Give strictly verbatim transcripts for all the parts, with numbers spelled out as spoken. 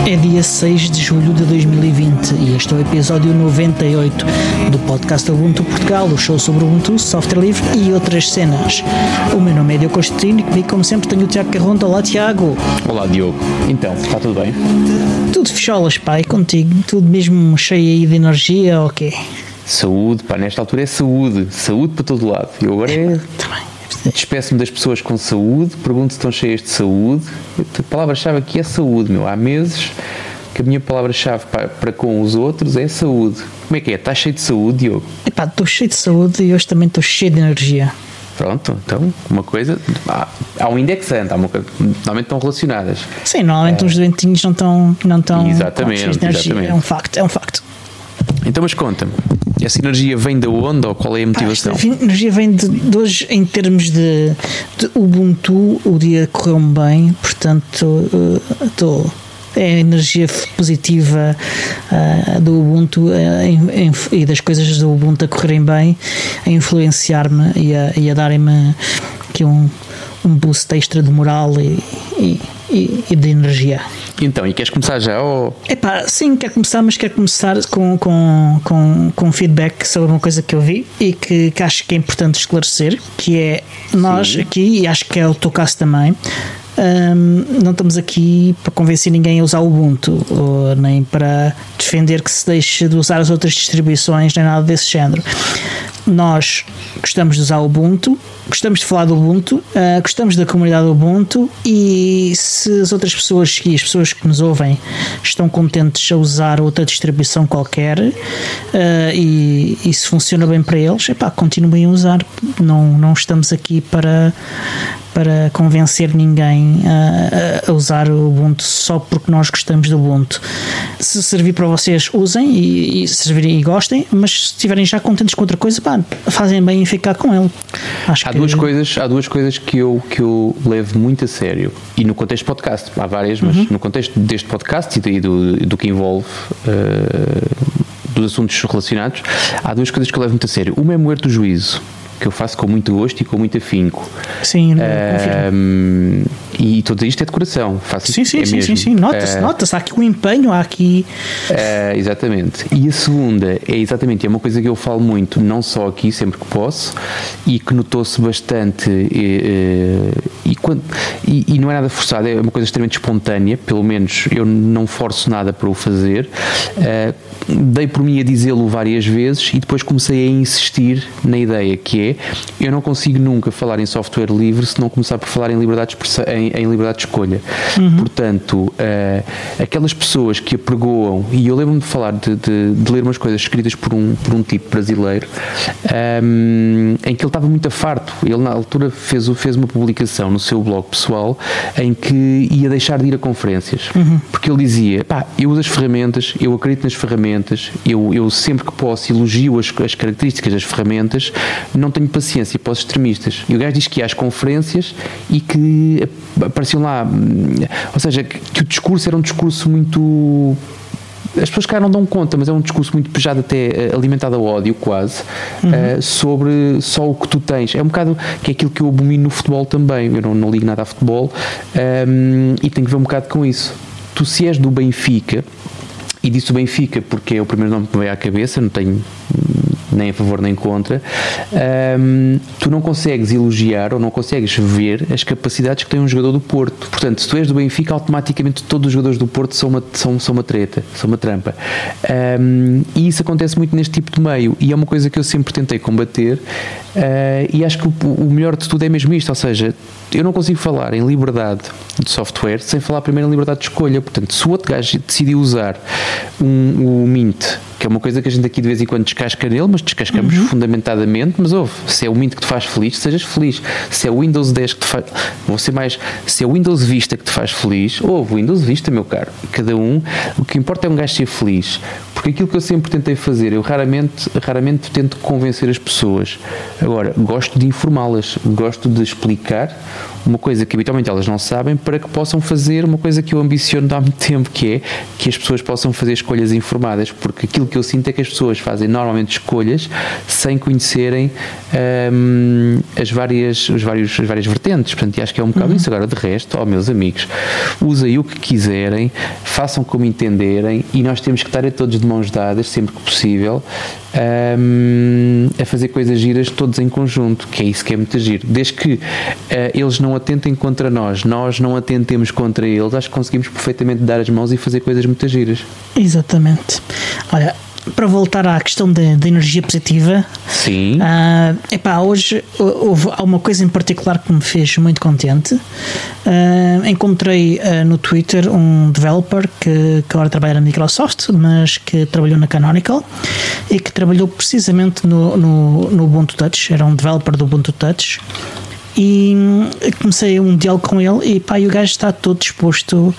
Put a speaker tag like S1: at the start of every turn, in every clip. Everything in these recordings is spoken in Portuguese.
S1: É dia seis de julho de dois mil e vinte e este é o episódio noventa e oito do podcast Ubuntu Portugal, o show sobre Ubuntu, software livre e outras cenas. O meu nome é Diogo Constantino e comigo, como sempre, tenho o Tiago Carronda. Olá, Tiago.
S2: Olá, Diogo. Então, está tudo bem?
S1: Tudo fecholas, pá, e contigo? Tudo mesmo cheio aí de energia ou okay? quê?
S2: Saúde, pá, nesta altura é saúde. Saúde para todo lado. Eu agora é... é... Despeço-me das pessoas com saúde, pergunto se estão cheias de saúde. A palavra-chave aqui é saúde, meu. Há meses que a minha palavra-chave para, para com os outros é saúde. Como é que é? Estás cheio de saúde, Diogo?
S1: Epá, estou cheio de saúde e hoje também estou cheio de energia.
S2: Pronto, então, uma coisa... Há, há um indexante, há uma coisa... Normalmente estão relacionadas.
S1: Sim, normalmente é... uns doentinhos não estão... Não estão
S2: exatamente,
S1: cheios de energia.
S2: exatamente.
S1: É um facto, é um facto.
S2: Então, mas conta-me, essa energia vem da onde ou qual é a motivação?
S1: Ah, esta energia vem de, de hoje, em termos de, de Ubuntu, o dia correu bem, portanto, estou... Uh, é a energia positiva uh, do Ubuntu uh, em, em, e das coisas do Ubuntu a correrem bem, a influenciar-me e a, e a darem-me aqui um, um boost extra de moral e, e, e, e de energia.
S2: Então, e queres começar já? Ou...
S1: Epá, sim, quero começar, mas quero começar com, com, com, com feedback sobre uma coisa que eu vi e que, que acho que é importante esclarecer, que é nós sim. aqui, e acho que é o teu caso também, Um, não estamos aqui para convencer ninguém a usar o Ubuntu, ou nem para defender que se deixe de usar as outras distribuições, nem nada desse género. Nós gostamos de usar o Ubuntu, gostamos de falar do Ubuntu, uh, gostamos da comunidade do Ubuntu, e se as outras pessoas e as pessoas que nos ouvem estão contentes a usar outra distribuição qualquer uh, e, e se funciona bem para eles, epá, continuem a usar. Não, não estamos aqui para para convencer ninguém a, a usar o Ubuntu só porque nós gostamos do Ubuntu. Se servir para vocês, usem e, e servirem e gostem, mas se estiverem já contentes com outra coisa, pá, fazem bem em ficar com ele. Acho
S2: há,
S1: que...
S2: duas coisas, há duas coisas que eu, que eu levo muito a sério, e no contexto do podcast, há várias, mas uhum. no contexto deste podcast e do, do que envolve uh, dos assuntos relacionados, há duas coisas que eu levo muito a sério. Uma é moer do juízo, que eu faço com muito gosto e com muito afinco.
S1: Sim,
S2: um, e tudo isto é de coração. Faço
S1: sim, sim,
S2: é
S1: sim,
S2: mesmo.
S1: sim, sim. Nota-se, uh, nota-se. Há aqui um empenho, há aqui...
S2: Uh, exatamente. E a segunda é exatamente, é uma coisa que eu falo muito, não só aqui, sempre que posso, e que notou-se bastante, e, e, quando, e, e não é nada forçado, é uma coisa extremamente espontânea, pelo menos eu não forço nada para o fazer. Uh, dei por mim a dizê-lo várias vezes e depois comecei a insistir na ideia que é, eu não consigo nunca falar em software livre se não começar por falar em liberdade de, em, em liberdade de escolha. Uhum. Portanto, uh, aquelas pessoas que apregoam, e eu lembro-me de falar, de, de, de ler umas coisas escritas por um, por um tipo brasileiro, um, em que ele estava muito afarto. Ele na altura fez, fez uma publicação no seu blog pessoal em que ia deixar de ir a conferências. Uhum. Porque ele dizia, pá, eu uso as ferramentas, eu acredito nas ferramentas, eu, eu sempre que posso elogio as, as características das ferramentas, não tenho paciência para os extremistas. E o gajo diz que ia às conferências e que apareciam lá, ou seja, que, que o discurso era um discurso muito... As pessoas cá não dão conta, mas é um discurso muito pejado, até alimentado a ódio quase, uhum. uh, sobre só o que tu tens. É um bocado que é aquilo que eu abomino no futebol também. Eu não, não ligo nada a futebol, um, e tenho que ver um bocado com isso. Tu, se és do Benfica, e disse o Benfica porque é o primeiro nome que me veio à cabeça, não tenho nem a favor nem contra, um, tu não consegues elogiar ou não consegues ver as capacidades que tem um jogador do Porto. Portanto, se tu és do Benfica, automaticamente todos os jogadores do Porto são uma, são, são uma treta, são uma trampa. Um, e isso acontece muito neste tipo de meio, e é uma coisa que eu sempre tentei combater, uh, e acho que o, o melhor de tudo é mesmo isto, ou seja, eu não consigo falar em liberdade de software sem falar primeiro em liberdade de escolha. Portanto, se o outro gajo decidiu usar um, o Mint, que é uma coisa que a gente aqui de vez em quando descasca nele, mas descascamos uhum. fundamentadamente, mas ouve, se é o Mint que te faz feliz, sejas feliz. Se é o Windows dez que te faz, vou ser mais, se é o Windows Vista que te faz feliz, ouve, o Windows Vista, meu caro, cada um, o que importa é um gajo ser feliz. Porque aquilo que eu sempre tentei fazer, eu raramente, raramente tento convencer as pessoas. Agora, gosto de informá-las, gosto de explicar uma coisa que habitualmente elas não sabem, para que possam fazer uma coisa que eu ambiciono há muito tempo, que é que as pessoas possam fazer escolhas informadas, porque aquilo que eu sinto é que as pessoas fazem normalmente escolhas sem conhecerem hum, as, várias, os vários, as várias vertentes. Portanto, acho que é um bocado uhum. isso. Agora, de resto, ó, meus amigos, usem o que quiserem, façam como entenderem, e nós temos que estar a todos de mãos dadas, sempre que possível, hum, a fazer coisas giras todos em conjunto, que é isso que é muito giro. Desde que uh, eles não atentem contra nós, nós não atentemos contra eles, acho que conseguimos perfeitamente dar as mãos e fazer coisas muito giras.
S1: Exatamente. Olha, para voltar à questão da energia positiva,
S2: sim.
S1: Uh, epá, hoje houve uma coisa em particular que me fez muito contente. Uh, encontrei uh, no Twitter um developer que, que agora trabalha na Microsoft, mas que trabalhou na Canonical e que trabalhou precisamente no, no, no Ubuntu Touch. Era um developer do Ubuntu Touch. E comecei um diálogo com ele e, pá, e o gajo está todo disposto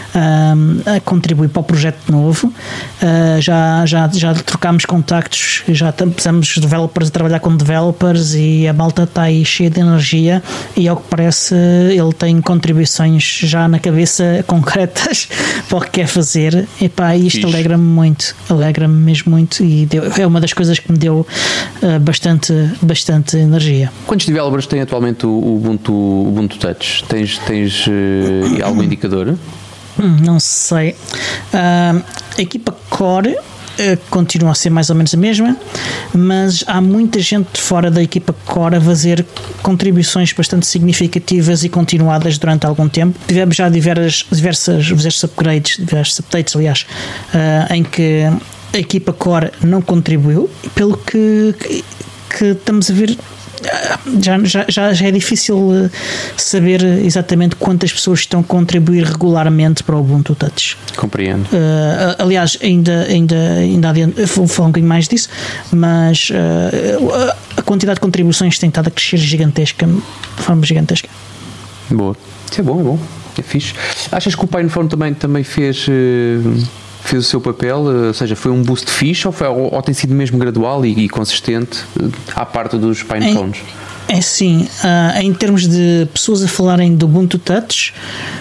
S1: um, a contribuir para o projeto novo. Uh, já, já, já trocámos contactos, já estamos developers a trabalhar com developers e a malta está aí cheia de energia, e ao que parece ele tem contribuições já na cabeça concretas para o que quer fazer. E, pá, isto alegra-me muito, alegra-me mesmo muito, e deu, é uma das coisas que me deu uh, bastante, bastante energia.
S2: Quantos developers tem atualmente o Ubuntu, Ubuntu Touch? Tens, tens uh, algum indicador?
S1: Hum, não sei. Uh, a equipa Core uh, continua a ser mais ou menos a mesma, mas há muita gente fora da equipa Core a fazer contribuições bastante significativas e continuadas durante algum tempo. Tivemos já diversas, diversas, diversos upgrades, diversos updates, aliás, uh, em que a equipa Core não contribuiu, pelo que, que, que estamos a ver. Já, já, já é difícil saber exatamente quantas pessoas estão a contribuir regularmente para o Ubuntu Touch.
S2: Compreendo.
S1: Uh, aliás, ainda, ainda, ainda adiante, vou falar um bocadinho mais disso, mas uh, a quantidade de contribuições tem estado a crescer gigantesca, de forma gigantesca.
S2: Boa. Isso é bom, é bom. É fixe. Achas que o PinePhone também, também fez... Uh... fez o seu papel, ou seja, foi um boost fixe ou, foi, ou, ou tem sido mesmo gradual e, e consistente à parte dos PinePhones?
S1: É, é sim, uh, em termos de pessoas a falarem do Ubuntu Touch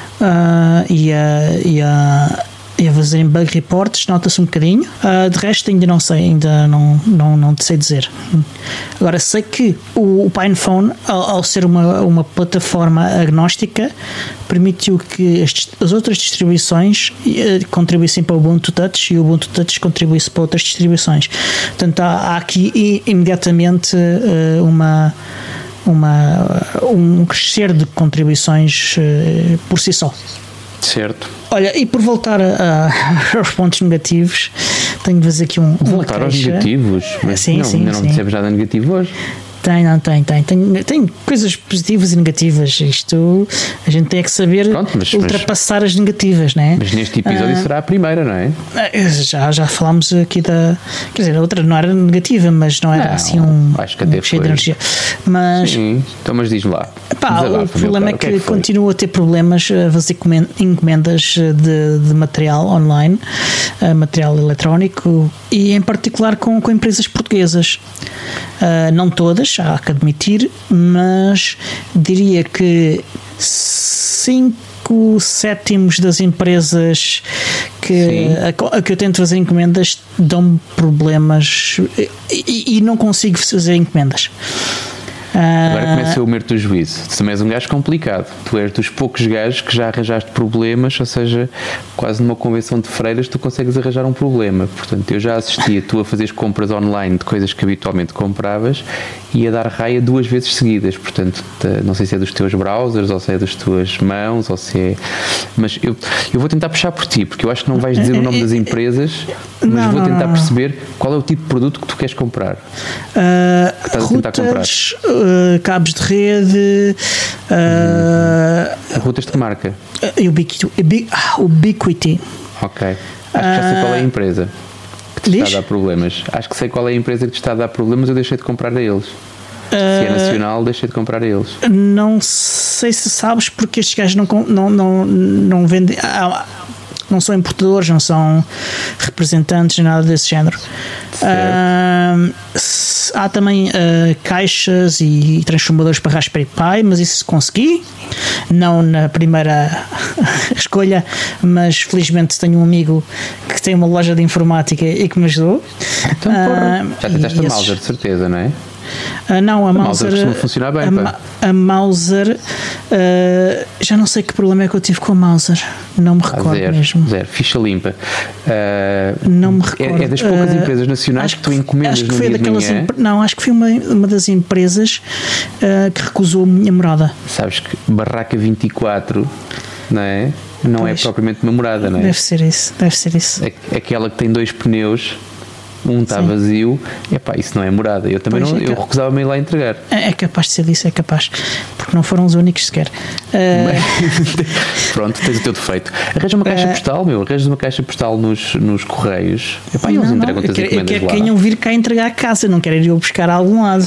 S1: uh, e, a, e, a, e a fazerem bug reports, nota-se um bocadinho. Uh, de resto ainda não sei, ainda não, não, não te sei dizer. Agora sei que o, o PinePhone, ao, ao ser uma, uma plataforma agnóstica, permitiu que as, as outras distribuições uh, contribuíssem para o Ubuntu Touch e o Ubuntu Touch contribuísse para outras distribuições. Portanto, há, há aqui i, imediatamente uh, uma, uma, um crescer de contribuições uh, por si só.
S2: Certo.
S1: Olha, e por voltar a, a, aos pontos negativos, tenho de fazer aqui um.
S2: Voltar aos negativos? Mas
S1: sim,
S2: não,
S1: sim,
S2: ainda não
S1: sim.
S2: dissemos nada negativo hoje.
S1: Tem, não, tem, tem, tem. Tem coisas positivas e negativas. Isto a gente tem que saber. Pronto, mas, ultrapassar mas, as negativas, não é?
S2: Mas neste episódio ah, será a primeira, não é?
S1: Já, já falámos aqui da. Quer dizer, a outra não era negativa, mas não era não, assim um.
S2: Acho que até
S1: um cheio de energia. Mas.
S2: Sim, então, mas diz-me lá.
S1: Pá, o problema é que, que continuo a ter problemas a fazer encomendas de, de material online, material eletrónico, e em particular com, com empresas portuguesas. Uh, não todas, há que admitir, mas diria que cinco sétimos das empresas que, a, a que eu tento fazer encomendas dão problemas e, e não consigo fazer encomendas.
S2: Agora começa o meu teu juízo. Tu também és um gajo complicado. Tu és dos poucos gajos que já arranjaste problemas, ou seja, quase numa convenção de freiras tu consegues arranjar um problema. Portanto, eu já assisti a tu a fazeres compras online de coisas que habitualmente compravas e a dar raia duas vezes seguidas. Portanto, não sei se é dos teus browsers ou se é das tuas mãos ou se é... Mas eu, eu vou tentar puxar por ti, porque eu acho que não vais dizer o nome das empresas, mas não, vou tentar não, não. perceber qual é o tipo de produto que tu queres comprar.
S1: Uh, que estás a tentar comprar. Uh, cabos de rede, uh,
S2: routers de que marca?
S1: Uh, Ubiquiti, Ubiquiti.
S2: Ok. Acho que já sei qual é a empresa que te está a dar problemas. Acho que sei qual é a empresa que te está a dar problemas. Eu deixei de comprar a eles. Se é nacional, deixei de comprar a eles.
S1: Não sei se sabes, porque estes gajos não, não, não, não vendem. Há, não são importadores, não são representantes, nada desse género. Uh, há também uh, caixas e transformadores para Raspberry Pi, mas isso consegui, não na primeira escolha, mas felizmente tenho um amigo que tem uma loja de informática e que me ajudou.
S2: Então, porra, uh, já tentaste a esses... Mauser, de certeza, não é?
S1: Uh, não, a, a Mauser,
S2: Mauser funcionar bem,
S1: a, a Mauser uh, já não sei que problema é que eu tive com a Mauser, não me recordo.
S2: Zero,
S1: mesmo
S2: zero, ficha limpa. Uh,
S1: não me recordo.
S2: É, é das poucas uh, empresas nacionais que tu encomendas
S1: acho que
S2: no
S1: foi
S2: dia
S1: daquelas
S2: de manhã.
S1: Empre... Não, acho que foi uma, uma das empresas uh, que recusou a minha morada.
S2: Sabes que Barraca vinte e quatro, não é? Não pois, é propriamente uma morada, não é?
S1: Deve ser isso, deve ser isso.
S2: Aquela que tem dois pneus, um está vazio, epá, isso não é morada. Eu também pois não, é eu recusava-me ir lá entregar.
S1: É, é capaz de ser disso, é capaz, porque não foram os únicos sequer. Uh...
S2: Pronto, tens o teu defeito. Arranja uma caixa uh... postal, meu, arranja uma caixa postal nos, nos correios. Epá, eles entregam-te as encomendas lá. Eu quero que
S1: venham vir cá entregar a casa, não quero ir eu buscar a algum lado.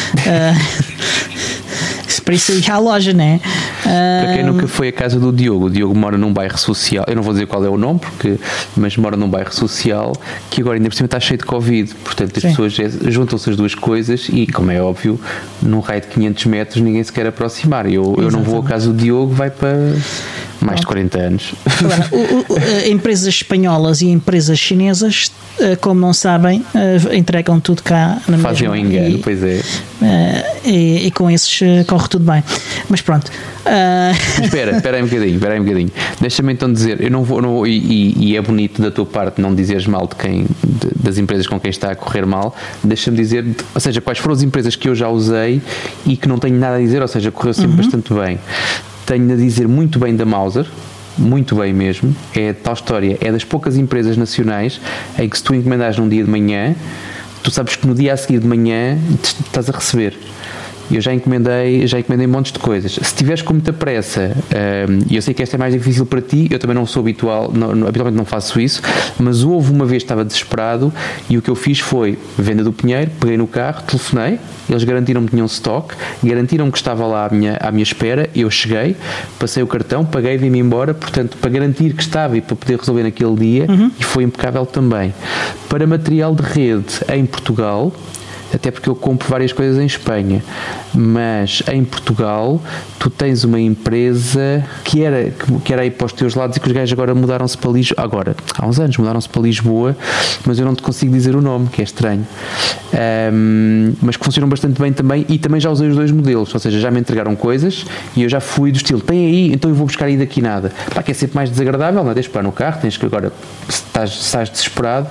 S1: Uh... Para isso eu ia à loja, não é?
S2: Para quem nunca foi à casa do Diogo, o Diogo mora num bairro social, eu não vou dizer qual é o nome, porque, mas mora num bairro social que agora ainda por cima está cheio de Covid, portanto as Sim. pessoas juntam-se as duas coisas e, como é óbvio, num raio de quinhentos metros ninguém se quer aproximar. Eu, eu não vou à casa do Diogo, vai para mais de quarenta anos.
S1: Agora, o, o, empresas espanholas e empresas chinesas, como não sabem, entregam tudo cá na mesma.
S2: Fazem um engano, e, pois é.
S1: E, e com esses corre tudo bem. Mas pronto. Uh...
S2: Mas espera, espera aí um bocadinho, espera aí um bocadinho. Deixa-me então dizer, eu não vou, não, e, e é bonito da tua parte não dizeres mal de quem, de, das empresas com quem está a correr mal. Deixa-me dizer, ou seja, quais foram as empresas que eu já usei e que não tenho nada a dizer, ou seja, correu sempre uhum. bastante bem. Tenho a dizer muito bem da Mauser, muito bem mesmo. É tal história, é das poucas empresas nacionais em que se tu encomendares num dia de manhã, tu sabes que no dia a seguir de manhã estás a receber. Eu já encomendei, já encomendei montes de coisas. Se tiveres com muita pressa, e um, eu sei que esta é mais difícil para ti, eu também não sou habitual, não, não, habitualmente não faço isso, mas houve uma vez que estava desesperado e o que eu fiz foi venda do Pinheiro, peguei no carro, telefonei, eles garantiram-me que tinham stock, garantiram-me que estava lá à minha, à minha espera, eu cheguei, passei o cartão, paguei e vim-me embora, portanto, para garantir que estava e para poder resolver naquele dia, uhum. e foi impecável também. Para material de rede em Portugal, até porque eu compro várias coisas em Espanha, mas em Portugal tu tens uma empresa que era, que era aí para os teus lados e que os gajos agora mudaram-se para Lisboa, agora, há uns anos mudaram-se para Lisboa, mas eu não te consigo dizer o nome, que é estranho, um, mas que funcionam bastante bem também, e também já usei os dois modelos, ou seja, já me entregaram coisas e eu já fui do estilo, tem aí, então eu vou buscar aí daqui nada, pá, que é sempre mais desagradável, não é? Tens que parar no carro, tens que agora, se estás, estás desesperado,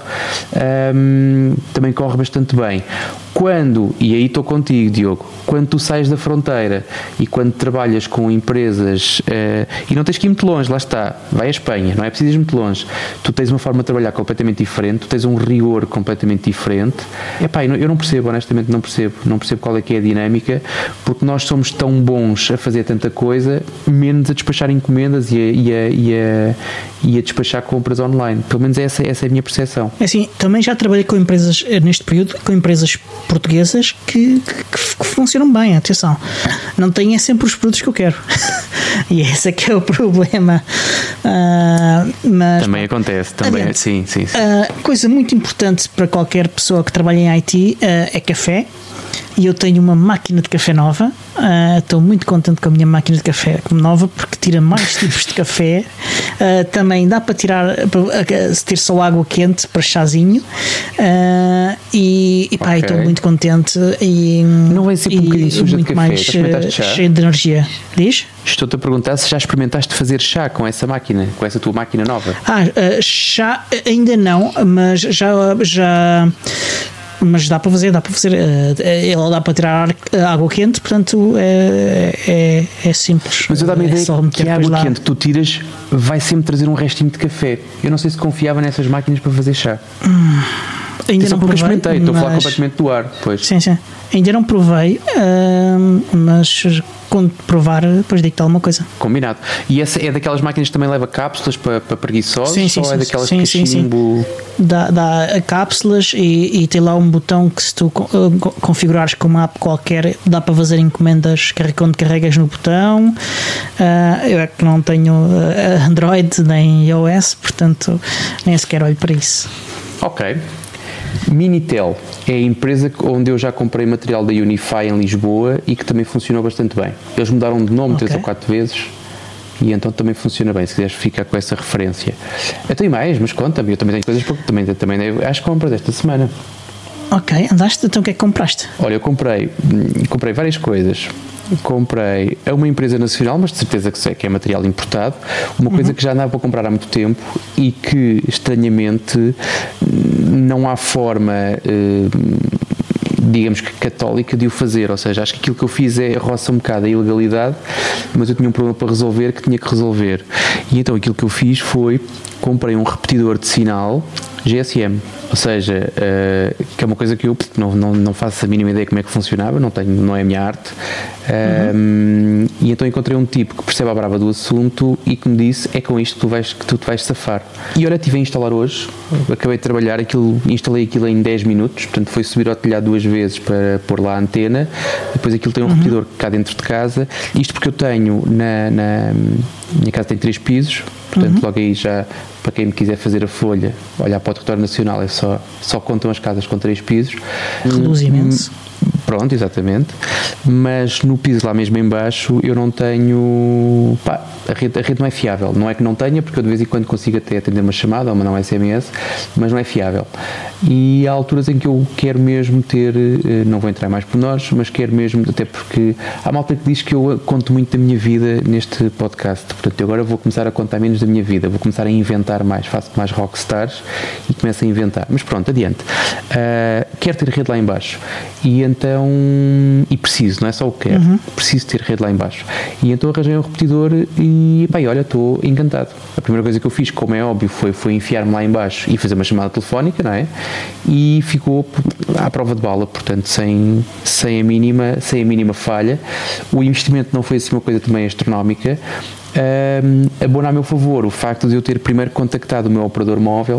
S2: um, também corre bastante bem. Quando, e aí estou contigo, Diogo, quando tu sais da fronteira e quando trabalhas com empresas, uh, e não tens que ir muito longe, lá está, vai à Espanha, não é preciso ir muito longe, tu tens uma forma de trabalhar completamente diferente, tu tens um rigor completamente diferente. Epá, eu não percebo, honestamente não percebo, não percebo qual é que é a dinâmica, porque nós somos tão bons a fazer tanta coisa, menos a despachar encomendas e a, e a, e a, e a despachar compras online. Pelo menos essa, essa é a minha percepção.
S1: É assim, também já trabalhei com empresas, neste período, com empresas portuguesas que, que, que funcionam bem, atenção, não têm sempre os produtos que eu quero e esse é que é o problema. Uh, mas,
S2: também acontece, também adiante. sim, sim, sim.
S1: Uh, coisa muito importante para qualquer pessoa que trabalha em I T uh, é café. E eu tenho uma máquina de café nova, uh, estou muito contente com a minha máquina de café nova porque tira mais tipos de café, uh, também dá para tirar, para uh, ter só água quente para chazinho, uh, e, e pá, okay. Estou muito contente e
S2: não vai ser um bocadinho suja de café,
S1: mais uh, cheio de energia. Diz?
S2: Estou-te a perguntar se já experimentaste fazer chá com essa máquina, com essa tua máquina nova.
S1: Ah, uh, chá ainda não, mas já já mas dá para fazer, dá para fazer, ela dá para tirar água quente, portanto é, é, é simples.
S2: Mas eu dá-me a ideia é que a água lá. quente tu tiras vai sempre trazer um restinho de café. Eu não sei se confiava nessas máquinas para fazer chá.
S1: Hum, ainda não provei.
S2: Experimentei, estou
S1: mas...
S2: a falar completamente do ar. Pois.
S1: Sim, sim. Ainda não provei, uh, mas quando provar, depois digo-te alguma coisa.
S2: Combinado. E essa é daquelas máquinas que também leva cápsulas para, para preguiçosos?
S1: Sim, sim,
S2: ou
S1: sim,
S2: é daquelas
S1: sim,
S2: que
S1: sim,
S2: cachimbo?
S1: Sim. Dá, dá cápsulas e, e tem lá um botão que, se tu uh, configurares com uma app qualquer, dá para fazer encomendas quando carregas no botão. Uh, eu é que não tenho uh, Android nem iOS, portanto nem sequer olho para isso.
S2: Ok. Minitel é a empresa onde eu já comprei material da Unify em Lisboa e que também funcionou bastante bem. Eles mudaram de nome okay. três ou quatro vezes e então também funciona bem, se quiseres ficar com essa referência. Eu tenho mais, mas conta-me, eu também tenho coisas porque também, também acho que compras esta semana.
S1: Ok, andaste, então o que é que compraste?
S2: Olha, eu comprei, comprei várias coisas. Comprei a uma empresa nacional, mas de certeza que sei que é material importado, uma coisa uhum. que já andava para comprar há muito tempo e que estranhamente não há forma, eh, digamos que católica, de o fazer. Ou seja, acho que aquilo que eu fiz é roça um bocado a ilegalidade, mas eu tinha um problema para resolver que tinha que resolver. E então aquilo que eu fiz foi comprei um repetidor de sinal G S M. Ou seja, uh, que é uma coisa que eu não, não, não faço a mínima ideia como é que funcionava, não, tenho, não é a minha arte. Uhum. Um, e então encontrei um tipo que percebe a brava do assunto e que me disse: é com isto que tu, vais, que tu te vais safar. E olha, estive a instalar hoje, acabei de trabalhar, aquilo, instalei aquilo em dez minutos, portanto foi subir ao telhado duas vezes para pôr lá a antena, depois aquilo tem um uhum. repetidor cá dentro de casa, isto porque eu tenho, na, na minha casa tem três pisos, portanto uhum. logo aí já, para quem me quiser fazer a folha, olhar para o território nacional, é só, só contam as casas com três pisos.
S1: Reduz imenso.
S2: Pronto, exatamente. Mas no piso lá mesmo em baixo eu não tenho... Pá, a rede, a rede não é fiável. Não é que não tenha, porque eu de vez em quando consigo até atender uma chamada ou mandar um S M S, mas não é fiável. E há alturas em que eu quero mesmo ter, não vou entrar mais por nós, mas quero mesmo, até porque há malta que diz que eu conto muito da minha vida neste podcast. Portanto, eu agora vou começar a contar menos da minha vida, vou começar a inventar mais, faço mais rockstars e começo a inventar. Mas pronto, adiante. Uh, quero ter rede lá em baixo. E então, e preciso, não é só o que quero, uhum. preciso ter rede lá em baixo. E então arranjei um repetidor e, bem, olha, estou encantado. A primeira coisa que eu fiz, como é óbvio, foi, foi enfiar-me lá em baixo e fazer uma chamada telefónica, não é? E ficou à prova de bala, portanto, sem, sem, a mínima, sem a mínima falha. O investimento não foi assim uma coisa também astronómica. Um, abona a meu favor o facto de eu ter primeiro contactado o meu operador móvel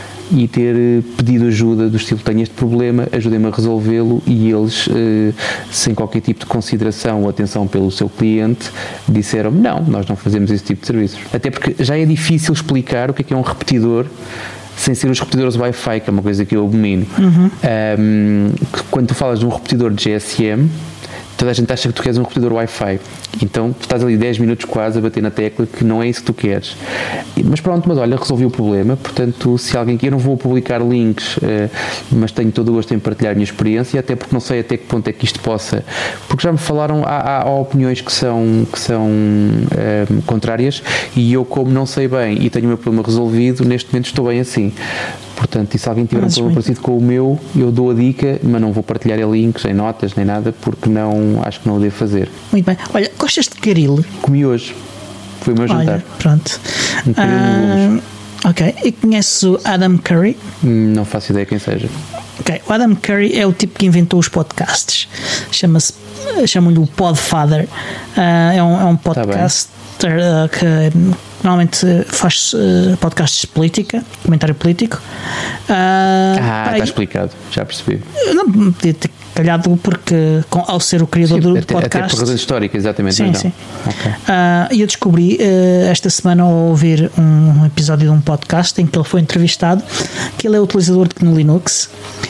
S2: e ter pedido ajuda do estilo: tenho este problema, ajudem-me a resolvê-lo, e eles, eh, sem qualquer tipo de consideração ou atenção pelo seu cliente, disseram: não, nós não fazemos esse tipo de serviços. Até porque já é difícil explicar o que é que é um repetidor sem ser os repetidores Wi-Fi, que é uma coisa que eu abomino. Uhum. Um, quando tu falas de um repetidor de G S M, toda a gente acha que tu queres um repetidor Wi-Fi, então tu estás ali dez minutos quase a bater na tecla que não é isso que tu queres. Mas pronto, mas olha, resolvi o problema. Portanto, se alguém quer, eu não vou publicar links, mas tenho todo o gosto em partilhar a minha experiência, até porque não sei até que ponto é que isto possa, porque já me falaram, há, há opiniões que são, que são um, contrárias, e eu, como não sei bem e tenho o meu problema resolvido, neste momento estou bem assim. Portanto, e se alguém tiver mas, um problema muito parecido com o meu, eu dou a dica, mas não vou partilhar em links, nem notas, nem nada, porque não, acho que não o devo fazer.
S1: Muito bem. Olha, gostas de caril?
S2: Comi hoje. Foi o meu jantar.
S1: Olha, pronto.
S2: Um caril
S1: uh, ok. E conheces o Adam Curry?
S2: Não faço ideia quem seja.
S1: Ok. O Adam Curry é o tipo que inventou os podcasts. Chama-se, chamam-lhe o Podfather. Uh, é, um, é um podcast uh, que normalmente faz uh, podcasts de política, comentário político. Uh,
S2: ah, está explicado, já percebi.
S1: Não podia ter calhado, porque com, ao ser o criador sim, do
S2: até,
S1: podcast.
S2: Até por razões históricas, exatamente.
S1: Sim,
S2: mas
S1: sim.
S2: Okay.
S1: Uh, e eu descobri uh, esta semana, ao ouvir um episódio de um podcast em que ele foi entrevistado, que ele é utilizador de G N U Linux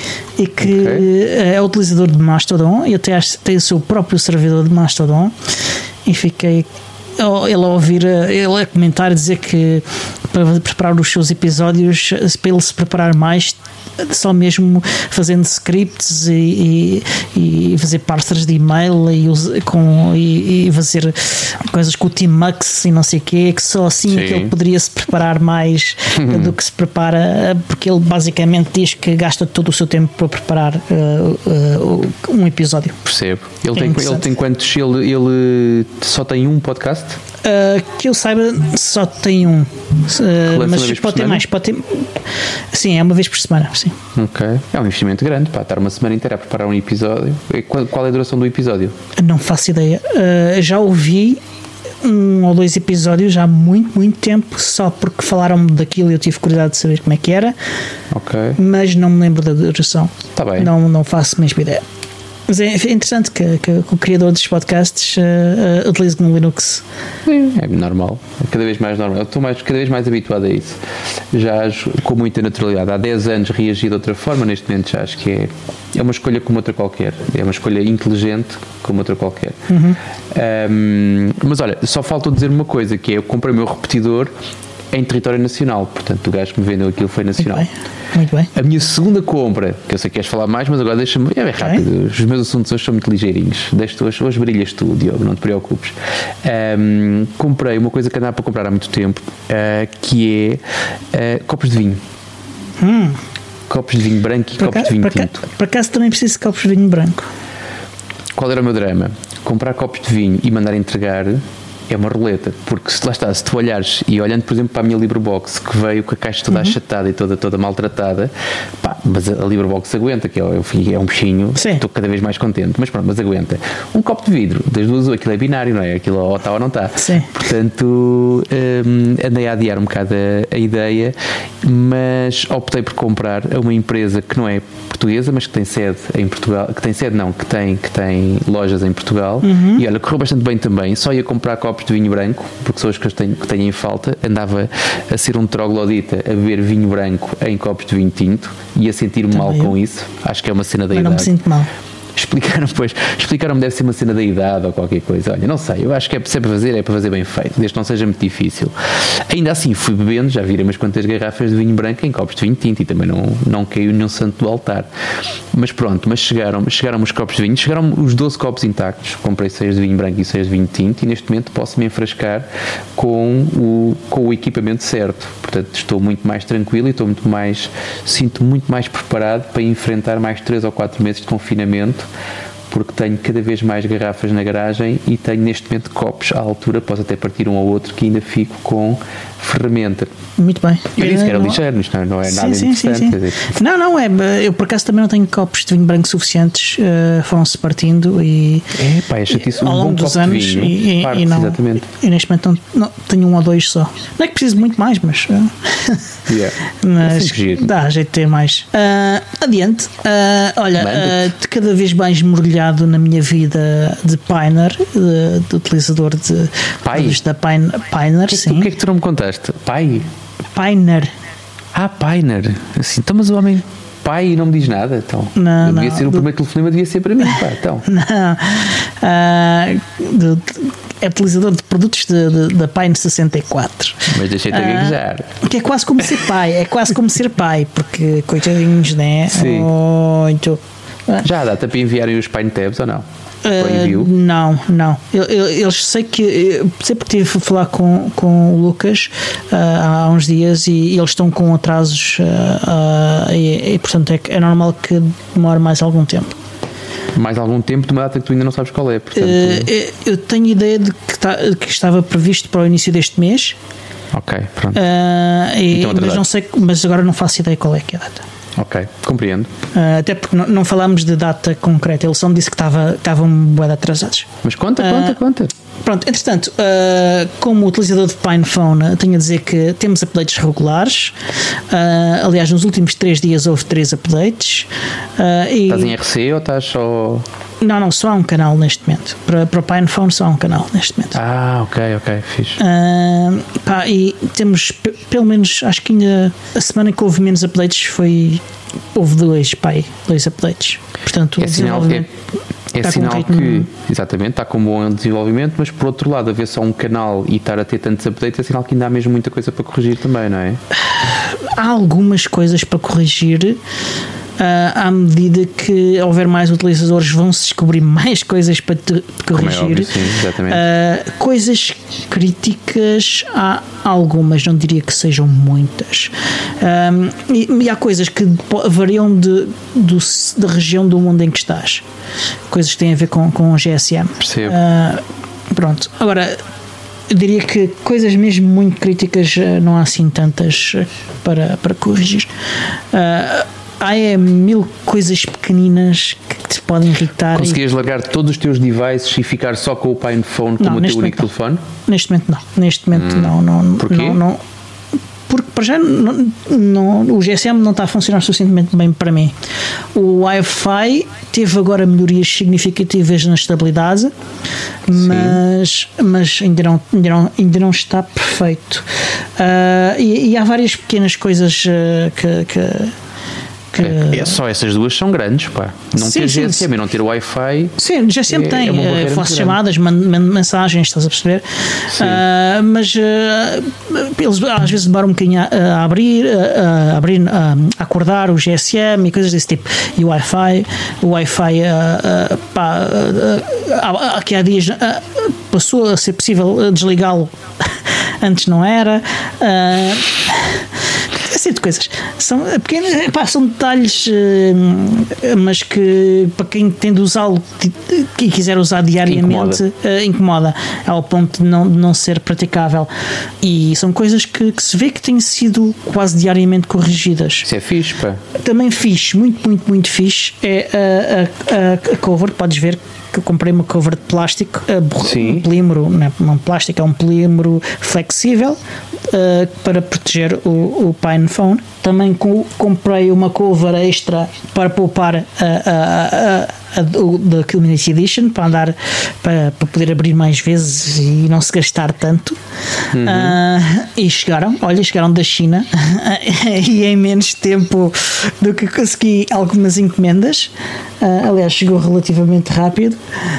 S1: e que okay. é utilizador de Mastodon e até tem o seu próprio servidor de Mastodon, e fiquei ele a ouvir, ele a comentar e dizer que para preparar os seus episódios, para ele se preparar mais, só mesmo fazendo scripts e, e, e fazer parsers de e-mail e, com, e, e fazer coisas com o Tmux e não sei o quê, que só assim é que ele poderia se preparar mais uhum. do que se prepara, porque ele basicamente diz que gasta todo o seu tempo para preparar uh, uh, um episódio.
S2: Percebo. Ele, é tem, ele tem quantos? Ele, ele só tem um podcast?
S1: Uh, que eu saiba, só tem um. Uh, mas pode ter mais, pode ter. Sim, é uma vez por semana. Sim.
S2: Ok. É um investimento grande, pá, estar uma semana inteira a preparar um episódio. Qual, qual é a duração do episódio?
S1: Não faço ideia. Uh, já ouvi um ou dois episódios há muito, muito tempo, só porque falaram-me daquilo e eu tive curiosidade de saber como é que era.
S2: Ok.
S1: Mas não me lembro da duração.
S2: Tá bem.
S1: Não, não faço a mesma ideia. Mas é interessante que, que, que o criador dos podcasts uh, uh, utilize no Linux.
S2: É, é normal, é cada vez mais normal. Eu estou mais, cada vez mais habituado a isso. Já acho com muita naturalidade. Há dez anos reagi de outra forma, neste momento já acho que é, é uma escolha como outra qualquer. É uma escolha inteligente como outra qualquer.
S1: Uhum.
S2: Um, mas olha, só falta dizer uma coisa, que é eu comprei o meu repetidor em território nacional, portanto o gajo que me vendeu aquilo foi nacional.
S1: Muito bem, muito bem.
S2: A minha segunda compra, que eu sei que queres falar mais, mas agora deixa-me, é bem rápido, okay. Os meus assuntos hoje são muito ligeirinhos, deixa-te hoje, hoje brilhas tu, Diogo, não te preocupes. Um, comprei uma coisa que andava para comprar há muito tempo, uh, que é uh, copos de vinho.
S1: Hum.
S2: Copos de vinho branco e por copos cá, de vinho tinto.
S1: Cá, por acaso também preciso de copos de vinho branco.
S2: Qual era o meu drama? Comprar copos de vinho e mandar entregar é uma roleta, porque se lá está, se tu olhares e olhando por exemplo para a minha LibreBox que veio com a caixa toda uhum. achatada e toda, toda maltratada, pá, mas a LibreBox aguenta, que é, é um bichinho, Sim. estou cada vez mais contente, mas pronto, mas aguenta. Um copo de vidro, das duas, aquilo é binário, não é? Aquilo ou está ou não está.
S1: Sim.
S2: Portanto, hum, andei a adiar um bocado a, a ideia, mas optei por comprar a uma empresa que não é portuguesa, mas que tem sede em Portugal, que tem sede não, que tem, que tem lojas em Portugal,
S1: uhum.
S2: e olha, correu bastante bem também, só ia comprar copos de vinho branco, porque são os que eu tenho, que tenho em falta, andava a ser um troglodita a beber vinho branco em copos de vinho tinto e a sentir-me mal
S1: eu.
S2: com isso, acho que é uma cena da
S1: Mas
S2: idade.
S1: Não me sinto mal.
S2: Explicaram, pois, explicaram-me deve ser uma cena da idade ou qualquer coisa. Olha, não sei, eu acho que é, se é para fazer, é para fazer bem feito, desde que não seja muito difícil. Ainda assim, fui bebendo, já virei umas quantas garrafas de vinho branco em copos de vinho tinto e também não, não caiu nenhum santo do altar. Mas pronto, mas chegaram, chegaram os copos de vinho, chegaram os doze copos intactos, comprei seis de vinho branco e seis de vinho tinto e neste momento posso me enfrascar com o, com o equipamento certo. Portanto, estou muito mais tranquilo e estou muito mais, sinto muito mais preparado para enfrentar mais três ou quatro meses de confinamento, porque tenho cada vez mais garrafas na garagem e tenho neste momento copos à altura, posso até partir um ou outro que ainda fico com ferramenta.
S1: Muito bem.
S2: Eu disse que era ligeiro, isto não é nada
S1: sim, sim,
S2: interessante.
S1: Sim, sim. Não, não, é, eu por acaso também não tenho copos de vinho branco suficientes, uh, foram-se partindo e
S2: é, pá, é chatice, um
S1: ao longo
S2: bom
S1: dos
S2: copo
S1: anos
S2: de vinho,
S1: e,
S2: parte,
S1: e, não,
S2: exatamente.
S1: e neste momento não, não, tenho um ou dois só. Não é que preciso muito mais, mas uh,
S2: yeah.
S1: mas dá jeito de ter mais. Uh, adiante, uh, olha, uh, cada vez mais mergulhado na minha vida de Pioneer, de, de utilizador de
S2: Pai?
S1: da Pioneer, Pioneer
S2: que,
S1: sim.
S2: O que é que tu não me contaste? Pai?
S1: Pioneer.
S2: Ah, Pioneer. Assim, então, mas o homem pai não me diz nada, então.
S1: Não,
S2: devia
S1: não,
S2: ser o
S1: do...
S2: primeiro telefonema, devia ser para mim, pá, então.
S1: Não. Uh, de, de, é utilizador de produtos da Pine sessenta e quatro.
S2: Mas deixei-te uh, gaguejar.
S1: Que é quase como ser pai, é quase como ser pai, porque coitadinhos, né?
S2: Sim.
S1: Muito.
S2: Já dá para enviarem os Pine Tabs ou não?
S1: Uh, não, não. Eu, eu, eu sei que eu sei porque tive a falar com, com o Lucas uh, há uns dias e, e eles estão com atrasos uh, uh, e, e portanto é, é normal que demore mais algum tempo.
S2: Mais algum tempo de uma data que tu ainda não sabes qual é, portanto...
S1: uh, eu tenho ideia de que, tá, que estava previsto para o início deste mês.
S2: Ok, pronto.
S1: Uh, e, então, mas, não sei, mas agora não faço ideia qual é que é a data.
S2: Ok, compreendo.
S1: Uh, até porque não, não falámos de data concreta, ele só me disse que estava, estavam bué de atrasados.
S2: Mas conta, conta, uh, conta.
S1: Pronto, entretanto, uh, como utilizador de PinePhone, tenho a dizer que temos updates regulares. Uh, aliás, nos últimos três dias houve três updates. Uh, e...
S2: Estás em R C ou estás só...
S1: Não, não, só há um canal neste momento. Para, para o PinePhone só há um canal neste momento.
S2: Ah, ok, ok, fixe.
S1: Uh, pá, e temos, p- pelo menos, acho que ainda a semana que houve menos updates foi... Houve dois, pai, dois updates. Portanto,
S2: é sinal, é, é
S1: está
S2: sinal
S1: com
S2: que,
S1: no...
S2: exatamente, está com um bom desenvolvimento, mas por outro lado, haver só um canal e estar a ter tantos updates é sinal que ainda há mesmo muita coisa para corrigir também, não é?
S1: Há algumas coisas para corrigir. Uh, à medida que houver mais utilizadores, vão-se descobrir mais coisas para te, te corrigir.
S2: Como é óbvio, sim, exatamente.
S1: Uh, coisas críticas, há algumas, não diria que sejam muitas. Um, e, e há coisas que variam de, do, da região do mundo em que estás. Coisas que têm a ver com, com o G S M.
S2: Percebo.
S1: Uh, pronto. Agora, eu diria que coisas mesmo muito críticas não há assim tantas para, para corrigir. Uh, há é mil coisas pequeninas que te podem irritar.
S2: Conseguias e... largar todos os teus devices e ficar só com o PinePhone como não, o teu único telefone?
S1: Neste momento não. Neste momento
S2: hum.
S1: não. não
S2: Porquê?
S1: Não, não. Porque para já não, não, o G S M não está a funcionar suficientemente bem para mim. O Wi-Fi teve agora melhorias significativas na estabilidade, mas, mas ainda, não, ainda, não, ainda não está perfeito. Uh, e, e há várias pequenas coisas uh, que, que
S2: É, só essas duas são grandes, pá. Não sim, ter G S M sim. e não ter Wi-Fi.
S1: Sim, G S M é, tem, é faço chamadas, mando mensagens, estás a perceber? Uh, mas uh, eles às vezes demoram um bocadinho a, a abrir, a, a, abrir a, a acordar o G S M e coisas desse tipo. E o Wi-Fi, o Wi-Fi, uh, uh, pá, uh, aqui há dias uh, passou a ser possível desligá-lo, antes não era. Uh, Assim de coisas são pequenas, pá, são detalhes, mas que para quem tem de usá-lo e quiser usar diariamente incomoda, incomoda ao ponto de não, de não ser praticável. E são coisas que, que se vê que têm sido quase diariamente corrigidas.
S2: Isso é fixe, pá.
S1: Também fixe, muito, muito, muito fixe é a, a, a cover. Podes ver que eu comprei uma cover de plástico, um polímero, não é um plástico, é um polímero flexível uh, para proteger o, o PinePhone. Também com, comprei uma cover extra para poupar a, a, a, a, da Community Edition, para andar, para, para poder abrir mais vezes e não se gastar tanto. Uhum. Uh, e chegaram, olha, chegaram da China e em menos tempo do que consegui algumas encomendas. Uh, aliás, chegou relativamente rápido.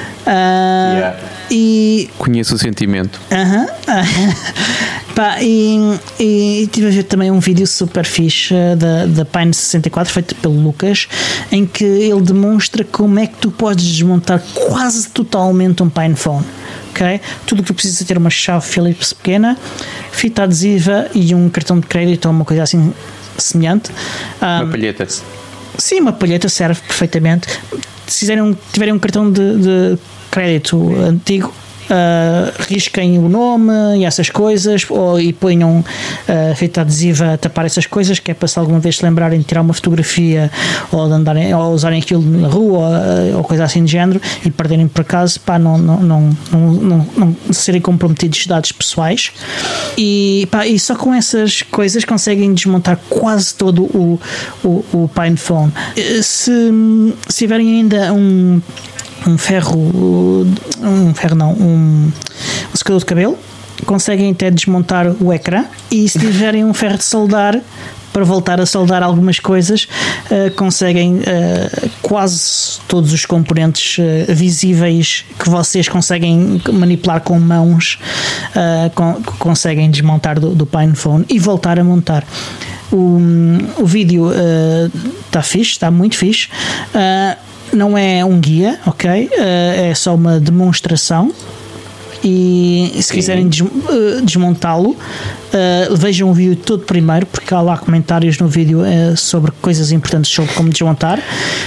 S1: Uh,
S2: yeah.
S1: E
S2: conheço o sentimento.
S1: Uh-huh, uh, pá, e, e estive a ver também um vídeo super fixe da, da Pine sessenta e quatro feito pelo Lucas, em que ele demonstra como é que tu podes desmontar quase totalmente um PinePhone. Okay? Tudo o que tu precisas é ter uma chave Phillips pequena, fita adesiva e um cartão de crédito ou uma coisa assim semelhante.
S2: Um, uma palheta.
S1: Sim, uma palheta serve perfeitamente. Se fizerem, tiverem um cartão de, de crédito antigo, uh, risquem o nome e essas coisas, ou, e ponham uh, fita adesiva a tapar essas coisas, que é para se alguma vez se lembrarem de tirar uma fotografia ou, de andarem, ou usarem aquilo na rua ou, ou coisa assim de género e perderem por acaso, pá, não, não, não, não, não, não serem comprometidos dados pessoais. E, pá, e só com essas coisas conseguem desmontar quase todo o, o, o PinePhone. Se, se tiverem ainda um um ferro um ferro não, um, um secador de cabelo, conseguem até desmontar o ecrã, e se tiverem um ferro de soldar para voltar a soldar algumas coisas, uh, conseguem uh, quase todos os componentes uh, visíveis que vocês conseguem manipular com mãos, uh, con- conseguem desmontar do, do PinePhone e voltar a montar. O, o vídeo está uh, fixe, está muito fixe. Uh, não é um guia, ok? Uh, é só uma demonstração. E se Sim. quiserem des, uh, desmontá-lo, uh, vejam o vídeo todo primeiro, porque há lá comentários no vídeo uh, sobre coisas importantes sobre como desmontar.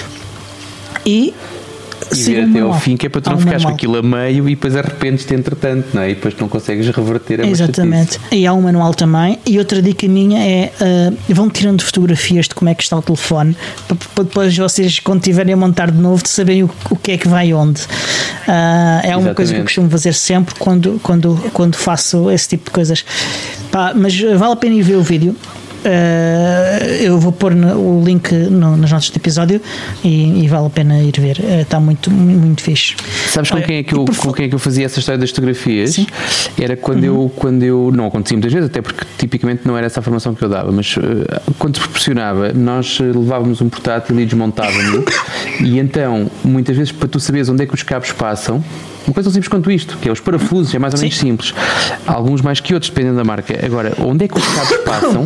S1: E
S2: E ver até ao fim, que é para tu não ficares com aquilo a meio e depois arrependes-te entretanto, não é? E depois não consegues reverter a
S1: Exatamente. E há um manual também. E outra dica minha é uh, vão tirando fotografias de como é que está o telefone, para, para depois vocês, quando tiverem a montar de novo, de saberem o, o que é que vai onde. Uh, é Exatamente. Uma coisa que eu costumo fazer sempre quando, quando, quando faço esse tipo de coisas. Pá, mas vale a pena ir ver o vídeo. Uh, eu vou pôr no, o link no, nas notas do episódio e, e vale a pena ir ver. Está uh, muito, muito, muito fixe.
S2: Sabes com, Olha, quem é que eu, por... com quem é que eu fazia essa história das fotografias?
S1: Sim.
S2: Era quando, uhum. eu, quando eu. Não acontecia muitas vezes, até porque tipicamente não era essa a formação que eu dava, mas uh, quando se proporcionava, nós levávamos um portátil e desmontávamos, e então, muitas vezes, para tu saberes onde é que os cabos passam, uma coisa tão simples quanto isto, que é os parafusos, é mais ou menos Sim. simples. Alguns mais que outros, dependendo da marca. Agora, onde é que os cabos passam?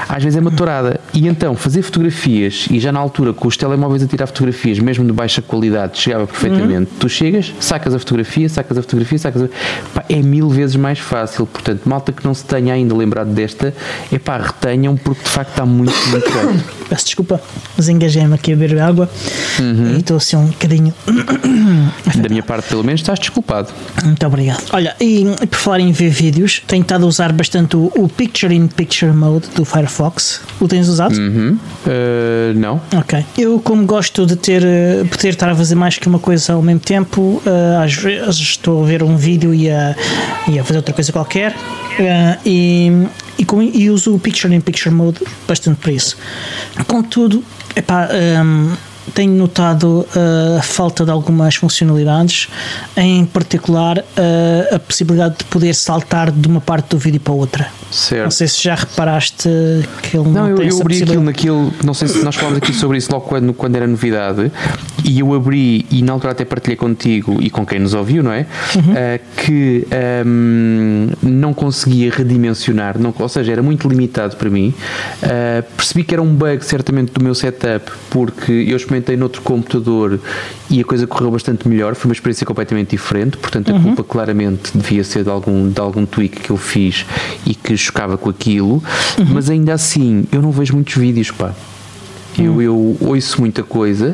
S2: às vezes é uma tourada. E então, fazer fotografias, e já na altura, com os telemóveis a tirar fotografias, mesmo de baixa qualidade, chegava perfeitamente. Uhum. Tu chegas, sacas a fotografia, sacas a fotografia, sacas a... Pá, é mil vezes mais fácil. Portanto, malta que não se tenha ainda lembrado desta, é pá, retenham, porque de facto está muito, muito bem.
S1: Peço desculpa, mas engajei-me aqui a beber água. Uhum. E estou assim um bocadinho.
S2: Da minha parte, pelo menos, estás desculpado.
S1: Muito obrigado. Olha, e, e por falar em ver vídeos, tenho estado a usar bastante o, o Picture in Picture Mode do Firefox. O tens usado?
S2: Uhum. Uh, não.
S1: Ok. Eu, como gosto de ter, poder estar a fazer mais que uma coisa ao mesmo tempo, uh, às vezes estou a ver um vídeo e a, e a fazer outra coisa qualquer, uh, e, e, com, e uso o Picture in Picture Mode bastante para isso. Contudo, epá, um, tenho notado uh, a falta de algumas funcionalidades, em particular uh, a possibilidade de poder saltar de uma parte do vídeo para outra.
S2: Certo.
S1: Não sei se já reparaste que ele não,
S2: não
S1: tem
S2: eu, eu abri aquilo naquilo, não sei se nós falámos aqui sobre isso logo quando, quando era novidade, e eu abri e na altura até partilhei contigo e com quem nos ouviu, não é? Uhum. Uh, que um, não conseguia redimensionar, não, ou seja, era muito limitado para mim. Uh, percebi que era um bug certamente do meu setup, porque eu experimentei noutro computador e a coisa correu bastante melhor, foi uma experiência completamente diferente, portanto a uhum. culpa claramente devia ser de algum, de algum tweak que eu fiz e que chocava com aquilo, uhum. mas ainda assim eu não vejo muitos vídeos, pá. Eu, uhum. eu ouço muita coisa,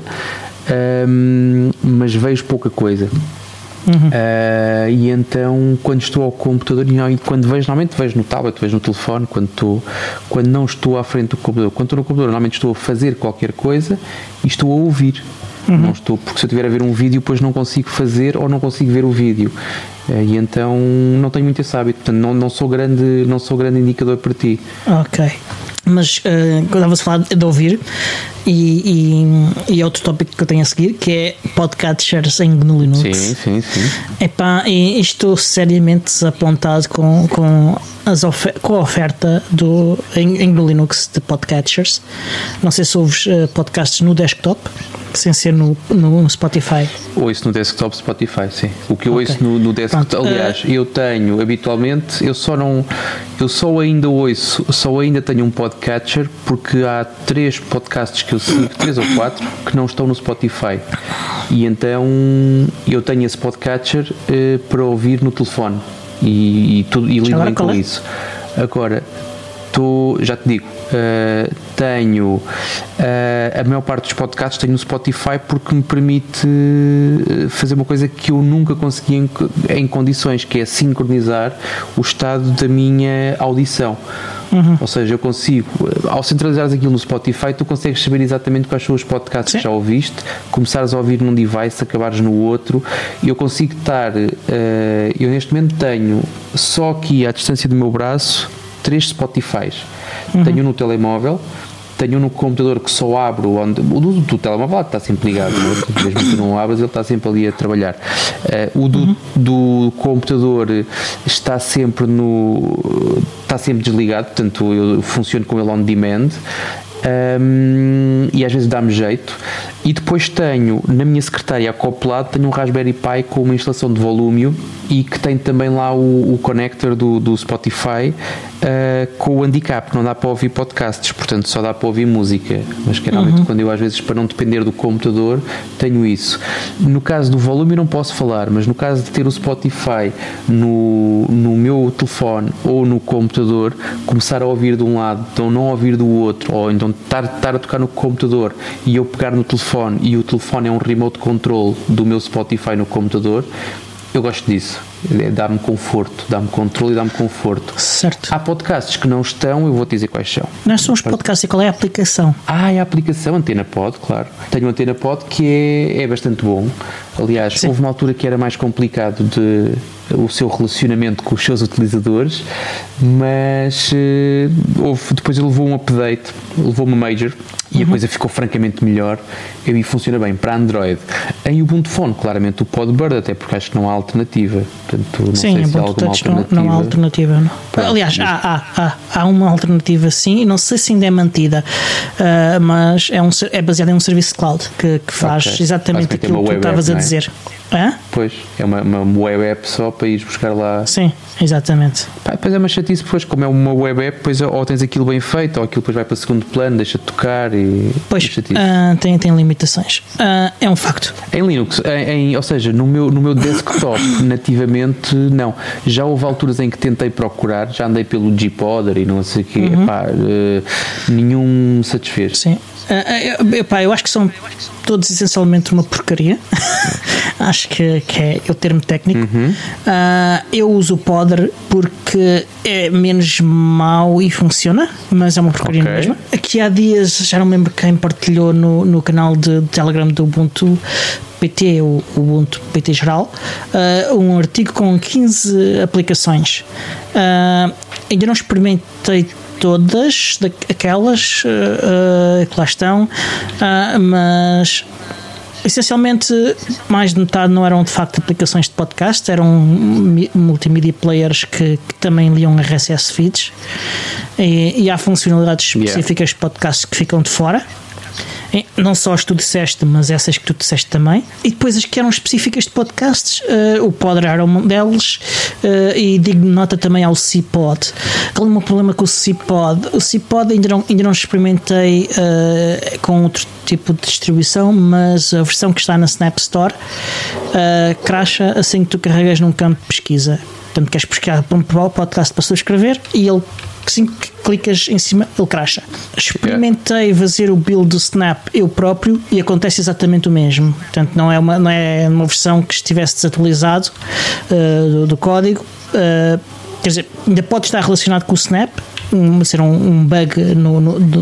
S2: um, mas vejo pouca coisa. Uhum. Uh, e então quando estou ao computador, e quando vejo, normalmente vejo no tablet, vejo no telefone, quando, estou, quando não estou à frente do computador, quando estou no computador, normalmente estou a fazer qualquer coisa e estou a ouvir. Uhum. Não estou, porque se eu estiver a ver um vídeo, depois não consigo fazer ou não consigo ver o vídeo. Uh, e então não tenho muito esse hábito, portanto não, não, sou grande, não sou grande indicador para ti.
S1: Ok. Mas uh, quando estava a falar de ouvir, e, e, e é outro tópico que eu tenho a seguir, que é podcatchers em G N U Linux.
S2: Sim, sim, sim.
S1: Epá, e estou seriamente desapontado com, com, as ofer- com a oferta do, em, em G N U Linux de podcatchers. Não sei se ouves uh, podcasts no desktop, sem ser no, no Spotify.
S2: Ouço no desktop Spotify, sim. O que eu okay. ouço no, no desktop, Pronto, aliás, uh, eu tenho habitualmente, eu só não, eu só ainda ouço, só ainda tenho um podcatcher porque há três podcasts que eu sigo, três ou quatro, que não estão no Spotify. E então eu tenho esse podcatcher uh, para ouvir no telefone e, e, tudo, e lido bem com é? isso. Agora, tô, já te digo, uh, tenho uh, a maior parte dos podcasts tenho no Spotify porque me permite fazer uma coisa que eu nunca consegui em, em condições, que é sincronizar o estado da minha audição. Uhum. Ou seja, eu consigo, ao centralizares aquilo no Spotify, tu consegues saber exatamente quais são os podcasts Sim. que já ouviste, começares a ouvir num device, acabares no outro, e eu consigo estar, uh, eu neste momento tenho só aqui à distância do meu braço três Spotifys. Uhum. Tenho no telemóvel, tenho no computador que só abro onde, o do, do telemóvel está sempre ligado, não é? Mesmo que não abras, ele está sempre ali a trabalhar. Uh, o do, uhum. do computador está sempre no está sempre desligado, portanto eu funciono com ele on demand. Um, e às vezes dá-me jeito. E depois tenho na minha secretária acoplado, tenho um Raspberry Pi com uma instalação de volume e que tem também lá o, o connector do, do Spotify, uh, com o handicap, não dá para ouvir podcasts, portanto só dá para ouvir música, mas que realmente uhum. quando eu às vezes, para não depender do computador, tenho isso. No caso do volume eu não posso falar, mas no caso de ter o Spotify no, no meu telefone ou no computador, começar a ouvir de um lado, então não ouvir do outro, ou então estar, estar a tocar no computador e eu pegar no telefone e o telefone é um remote control do meu Spotify no computador, eu gosto disso. Dá-me conforto, dá-me controle e dá-me conforto.
S1: Certo.
S2: Há podcasts que não estão, eu vou-te dizer quais são.
S1: Não são os podcasts, e qual é a aplicação?
S2: Ah, é a aplicação Antena Pod, claro. Tenho um Antena Pod que é, é bastante bom. Aliás, Sim. houve uma altura que era mais complicado de o seu relacionamento com os seus utilizadores, mas uh, houve, depois ele levou um update, levou uma major e uhum. a coisa ficou francamente melhor e funciona bem para Android. Em Ubuntu Phone, claramente o Podbird, até porque acho que não há alternativa. Portanto, não
S1: sim,
S2: sei se há alguma
S1: alternativa. Não, não há alternativa. Não. Pronto, aliás, mas... há, há, há, há uma alternativa sim, não sei se ainda é mantida, uh, mas é, um, é baseada em um serviço cloud que, que faz okay. exatamente aquilo que tu estavas a dizer. Hã?
S2: Pois, é uma, uma web app só para ir buscar lá.
S1: Sim, exatamente.
S2: Pá, depois é uma chatice, depois, como é uma web app, depois ou tens aquilo bem feito, ou aquilo depois vai para segundo plano, deixa de tocar e.
S1: Pois, uh, tem, tem limitações. Uh, é um facto.
S2: Em Linux, em, em, ou seja, no meu, no meu desktop, nativamente, não. Já houve alturas em que tentei procurar, já andei pelo G-Podder e não sei o quê,
S1: uhum.
S2: epá, uh, nenhum satisfez.
S1: Sim. Uh, epá, eu acho que são todos essencialmente uma porcaria. Acho que, que é o termo técnico.
S2: Uhum.
S1: Uh, eu uso o Podder porque é menos mau e funciona, mas é uma porcaria okay. mesmo. Aqui há dias, já não me lembro quem partilhou no, no canal de, de Telegram do Ubuntu P T, o Ubuntu P T geral, uh, um artigo com quinze aplicações. Uh, ainda não experimentei todas aquelas uh, uh, que lá estão, uh, mas essencialmente mais de metade não eram de facto aplicações de podcast, eram multimedia players que, que também liam R S S feeds, e, e há funcionalidades específicas yeah. de podcasts que ficam de fora. Não só as que tu disseste, mas essas que tu disseste também. E depois as que eram específicas de podcasts, uh, o Podder era um deles, uh, e digo nota também ao C-Pod. Qual é o meu problema com o C-Pod? O C-Pod ainda não, ainda não experimentei uh, com outro tipo de distribuição, mas a versão que está na Snap Store uh, crasha assim que tu carregas num campo de pesquisa. Portanto, queres pesquisar para um podcast para subscrever e ele, assim que clicas em cima, ele crasha. Experimentei fazer o build do Snap eu próprio e acontece exatamente o mesmo. Portanto, não é uma, não é uma versão que estivesse desatualizado uh, do, do código. Uh, quer dizer, ainda pode estar relacionado com o Snap, um, ser um, um bug no, no, do,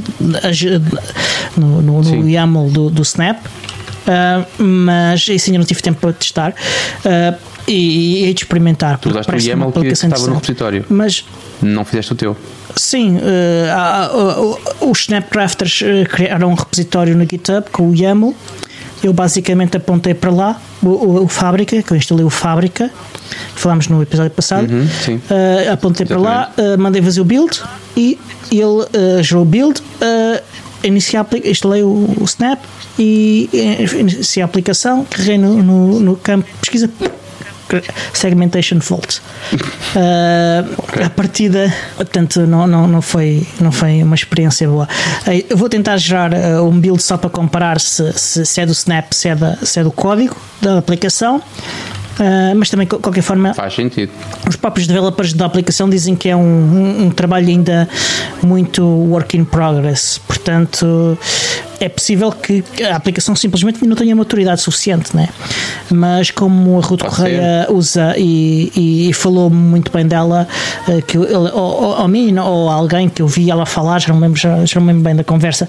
S1: no, no, no YAML do, do Snap, uh, mas isso ainda não tive tempo para testar. Uh, e hei de experimentar.
S2: Tu usaste o YAML que estava no repositório,
S1: mas
S2: não fizeste o teu.
S1: Sim, uh, uh, uh, os Snapcrafters uh, criaram um repositório no GitHub com o YAML. Eu basicamente apontei para lá o, o, o Fábrica, que eu instalei o Fábrica, falámos no episódio passado.
S2: Uhum, sim.
S1: Uh, apontei Exatamente. para lá, uh, mandei fazer o build e ele uh, gerou o build, uh, iniciei, instalei o, o Snap e uh, iniciei a aplicação, carreguei no, no, no campo de pesquisa, segmentation fault. Uh, okay. A partida, portanto, não, não, não, foi, não foi uma experiência boa. Uh, eu vou tentar gerar uh, um build só para comparar se, se, se é do Snap, se é, da, se é do código da aplicação. Uh, mas também, de qualquer forma,
S2: faz sentido.
S1: Os próprios developers da aplicação dizem que é um, um, um trabalho ainda muito work in progress. Portanto, é possível que a aplicação simplesmente não tenha maturidade suficiente, né? Mas como a Ruth Pode Correia ser. usa e, e, e falou muito bem dela, que ele, ou, ou, ou mim ou alguém que eu vi ela falar, já não me lembro, já, já não me lembro bem da conversa,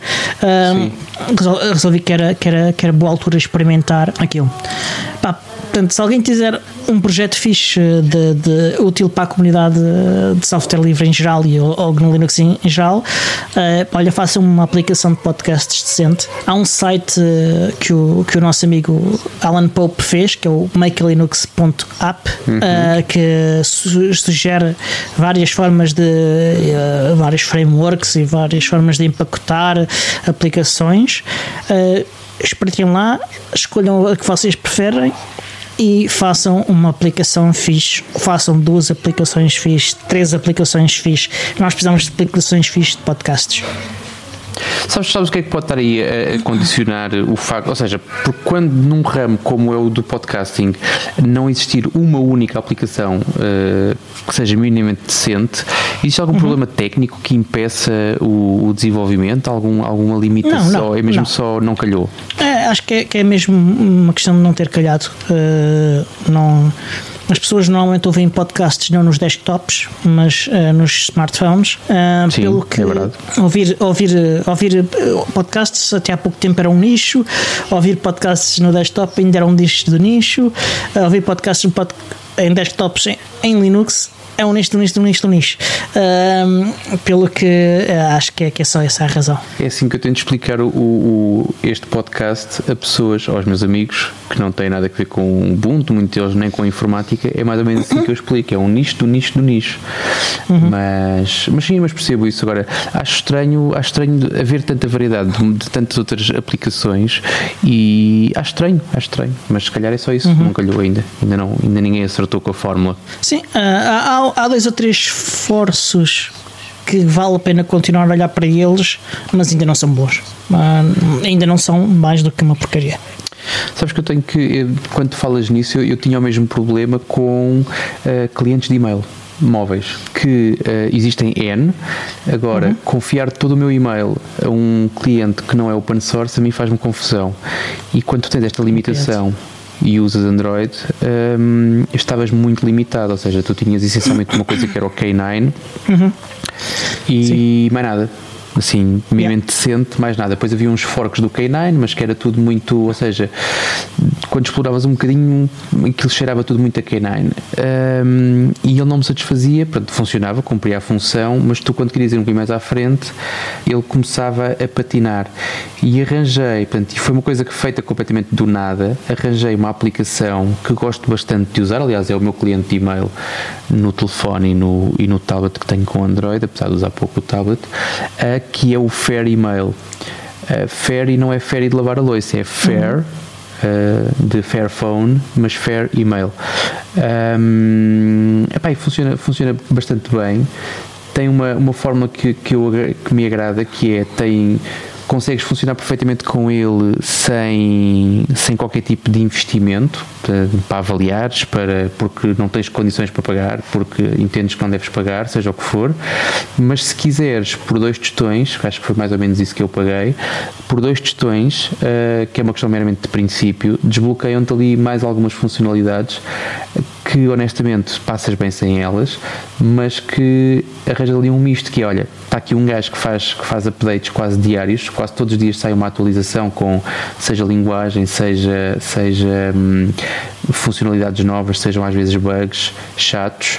S1: uh, resolvi que era, que, era, que era boa altura de experimentar aquilo. Pá, portanto, se alguém quiser um projeto fixe de, de, útil para a comunidade de software livre em geral e ou, ou no Linux em, em geral, uh, olha, faça uma aplicação de podcasts decente. Há um site uh, que, o, que o nosso amigo Alan Pope fez, que é o make linux ponto app, uhum. uh, que su- sugere várias formas de uh, vários frameworks e várias formas de empacotar aplicações. Uh, espreitem lá, escolham a que vocês preferem e façam uma aplicação fixe, façam duas aplicações fixe, três aplicações fixe. Nós precisamos de aplicações fixe de podcasts.
S2: Sabes, sabes o que é que pode estar aí a, a condicionar o facto, ou seja, porque quando num ramo como é o do podcasting não existir uma única aplicação uh, que seja minimamente decente, existe algum uhum. problema técnico que impeça o, o desenvolvimento? Algum, alguma limitação? Não, não, é mesmo não. só não calhou?
S1: É, acho que é, que é mesmo uma questão de não ter calhado. Uh, não... As pessoas normalmente ouvem podcasts não nos desktops, mas uh, nos smartphones. Uh,
S2: Sim,
S1: pelo que
S2: é verdade.
S1: Ouvir, ouvir, ouvir podcasts até há pouco tempo era um nicho, ouvir podcasts no desktop ainda era um nicho do nicho, uh, ouvir podcasts pod, em desktops em, em Linux é um nicho do nicho do nicho do nicho. Uh, pelo que uh, acho que é, que é só essa a razão.
S2: É assim que eu tento explicar o, o, este podcast a pessoas, aos meus amigos que não têm nada a ver com Ubuntu, muitos deles nem com informática. É mais ou menos assim que eu explico, é um nicho do nicho do nicho. Uhum. mas, mas sim, mas percebo isso. Agora, acho estranho, acho estranho haver tanta variedade de, de tantas outras aplicações e acho estranho, acho estranho, mas se calhar é só isso, uhum. não calhou ainda, ainda, não, ainda ninguém acertou. acertou com a fórmula.
S1: Sim, uh, há, há dois ou três esforços que vale a pena continuar a olhar para eles, mas ainda não são bons. Uh, ainda não são mais do que uma porcaria.
S2: Sabes que eu tenho que, quando tu falas nisso, eu, eu tinha o mesmo problema com uh, clientes de e-mail móveis, que uh, existem N. Agora, uhum. confiar todo o meu e-mail a um cliente que não é open source, a mim faz-me confusão. E quando tu tens esta limitação e usas Android, um, estavas muito limitado, ou seja, tu tinhas essencialmente uma coisa que era o K nove uhum. e Sim. mais nada. Assim, minimamente yeah. decente, mais nada. Depois havia uns forks do K nove, mas que era tudo muito, ou seja, quando exploravas um bocadinho, aquilo cheirava tudo muito a K nove. Um, e ele não me satisfazia, pronto, funcionava, cumpria a função, mas tu, quando querias ir um bocadinho mais à frente, ele começava a patinar. E arranjei, portanto, e foi uma coisa que feita completamente do nada, arranjei uma aplicação que gosto bastante de usar, aliás, é o meu cliente de e-mail no telefone e no, e no tablet que tenho com Android, apesar de usar pouco o tablet, uh, que é o Fair Email. Uh, fair e não é Fair de lavar a louça, é Fair, uhum. uh, de Fairphone, mas Fair Email. Um, epá, e funciona, funciona bastante bem. Tem uma, uma forma que, que, eu, que me agrada, que é, tem... consegues funcionar perfeitamente com ele sem, sem qualquer tipo de investimento para, para avaliares, para, porque não tens condições para pagar, porque entendes que não deves pagar, seja o que for, mas se quiseres por dois tostões, acho que foi mais ou menos isso que eu paguei, por dois tostões, uh, que é uma questão meramente de princípio, desbloqueiam-te ali mais algumas funcionalidades que honestamente passas bem sem elas, mas que arranja ali um misto que é, olha, está aqui um gajo que faz, que faz updates quase diários, quase todos os dias sai uma atualização com seja linguagem, seja, seja hum, funcionalidades novas, sejam às vezes bugs chatos.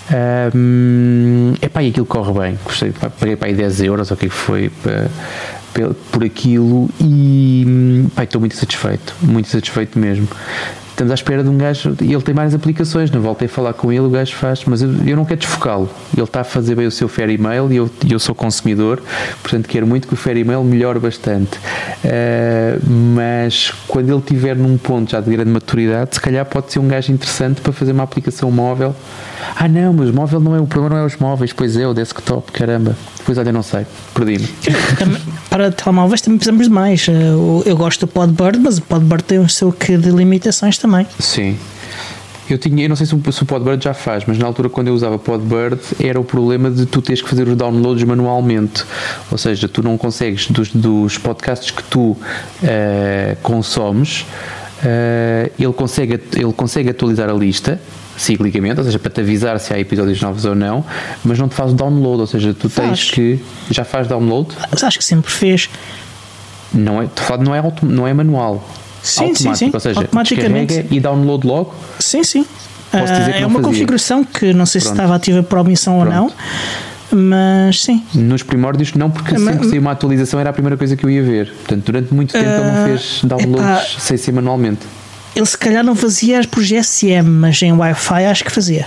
S2: Hum, epá, e aquilo corre bem, gostei, paguei para aí dez euros ou o que foi para, por aquilo e pá, estou muito satisfeito, muito satisfeito mesmo. Estamos à espera de um gajo, e ele tem mais aplicações, não voltei a falar com ele, o gajo faz, mas eu, eu não quero desfocá-lo, ele está a fazer bem o seu Fair Email e eu, eu sou consumidor, portanto quero muito que o Fair Email melhore bastante, uh, mas quando ele estiver num ponto já de grande maturidade, se calhar pode ser um gajo interessante para fazer uma aplicação móvel. Ah não, mas móvel não é o problema, não é os móveis, pois é, o desktop, caramba. Depois olha, não sei, perdi-me.
S1: Para telemóveis também precisamos de mais. Eu, eu gosto do Podbird, mas o Podbird tem o seu quê de limitações também.
S2: Sim. Eu, tinha, eu não sei se o, se o Podbird já faz, mas na altura quando eu usava Podbird era o problema de tu teres que fazer os downloads manualmente. Ou seja, tu não consegues, dos, dos podcasts que tu uh, consomes, uh, ele, consegue, ele consegue atualizar a lista ciclicamente, ou seja, para te avisar se há episódios novos ou não, mas não te faz o download, ou seja, tu
S1: faz.
S2: tens que... Já faz download?
S1: Mas acho que sempre fez.
S2: Não é, não é, auto, não é manual.
S1: Sim,
S2: automático,
S1: sim, sim.
S2: Ou seja, descarrega e download logo?
S1: Sim, sim.
S2: Posso dizer que
S1: é
S2: não
S1: uma
S2: fazia.
S1: Configuração que não sei
S2: Pronto.
S1: se estava ativa por omissão Pronto. ou não, mas sim.
S2: Nos primórdios não, porque sempre que saiu uma atualização era a primeira coisa que eu ia ver. Portanto, durante muito tempo uh, ele não fez downloads epá, sem ser manualmente.
S1: Ele se calhar não fazia por G S M, mas em Wi-Fi acho que fazia.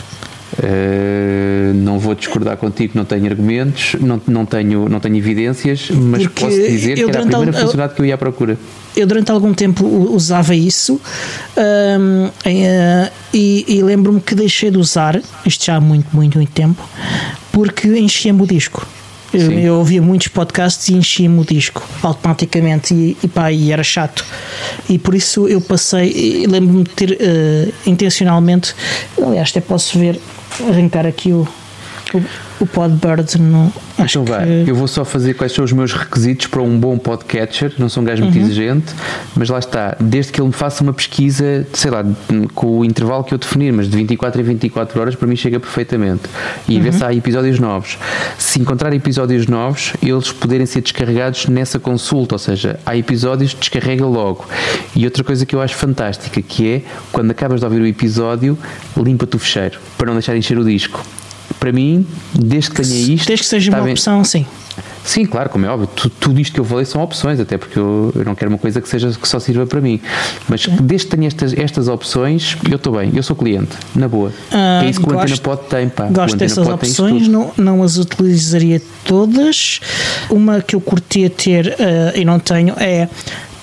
S2: Uh, não vou discordar contigo, não tenho argumentos, não, não, tenho, não tenho evidências, mas porque posso dizer que era a primeira al... funcionalidade que eu ia à procura.
S1: Eu durante algum tempo usava isso um, uh, e, e lembro-me que deixei de usar, isto já há muito, muito, muito tempo, porque enchia-me o disco. Eu, eu ouvia muitos podcasts e enchia-me o disco automaticamente e, e, pá, e era chato. E por isso eu passei, lembro-me de ter uh, intencionalmente, aliás, até posso ver, arrancar aqui o, o, o Podbird. No, acho
S2: então vai,
S1: que...
S2: eu vou só fazer quais são os meus requisitos para um bom podcatcher. Não sou um gajo muito uhum. exigente, mas lá está, desde que ele me faça uma pesquisa, sei lá, com o intervalo que eu definir, mas de vinte e quatro em vinte e quatro horas para mim chega perfeitamente, e uhum. ver se há episódios novos. Se encontrar episódios novos, eles poderem ser descarregados nessa consulta, ou seja, há episódios, descarrega logo. E outra coisa que eu acho fantástica, que é, quando acabas de ouvir o episódio, limpa-te o fecheiro, para não deixar encher o disco. Para mim, desde que tenha isto...
S1: Desde que seja uma bem... opção, sim.
S2: Sim, claro, como é óbvio, tudo, tudo isto que eu falei são opções, até porque eu, eu não quero uma coisa que, seja, que só sirva para mim. Mas é. desde que tenha estas, estas opções, eu estou bem, eu sou cliente, na boa.
S1: Ah,
S2: é isso que
S1: gosto,
S2: o Antena Pod tem, pá.
S1: Gosto dessas opções, não, não as utilizaria todas. Uma que eu curtia ter uh, e não tenho é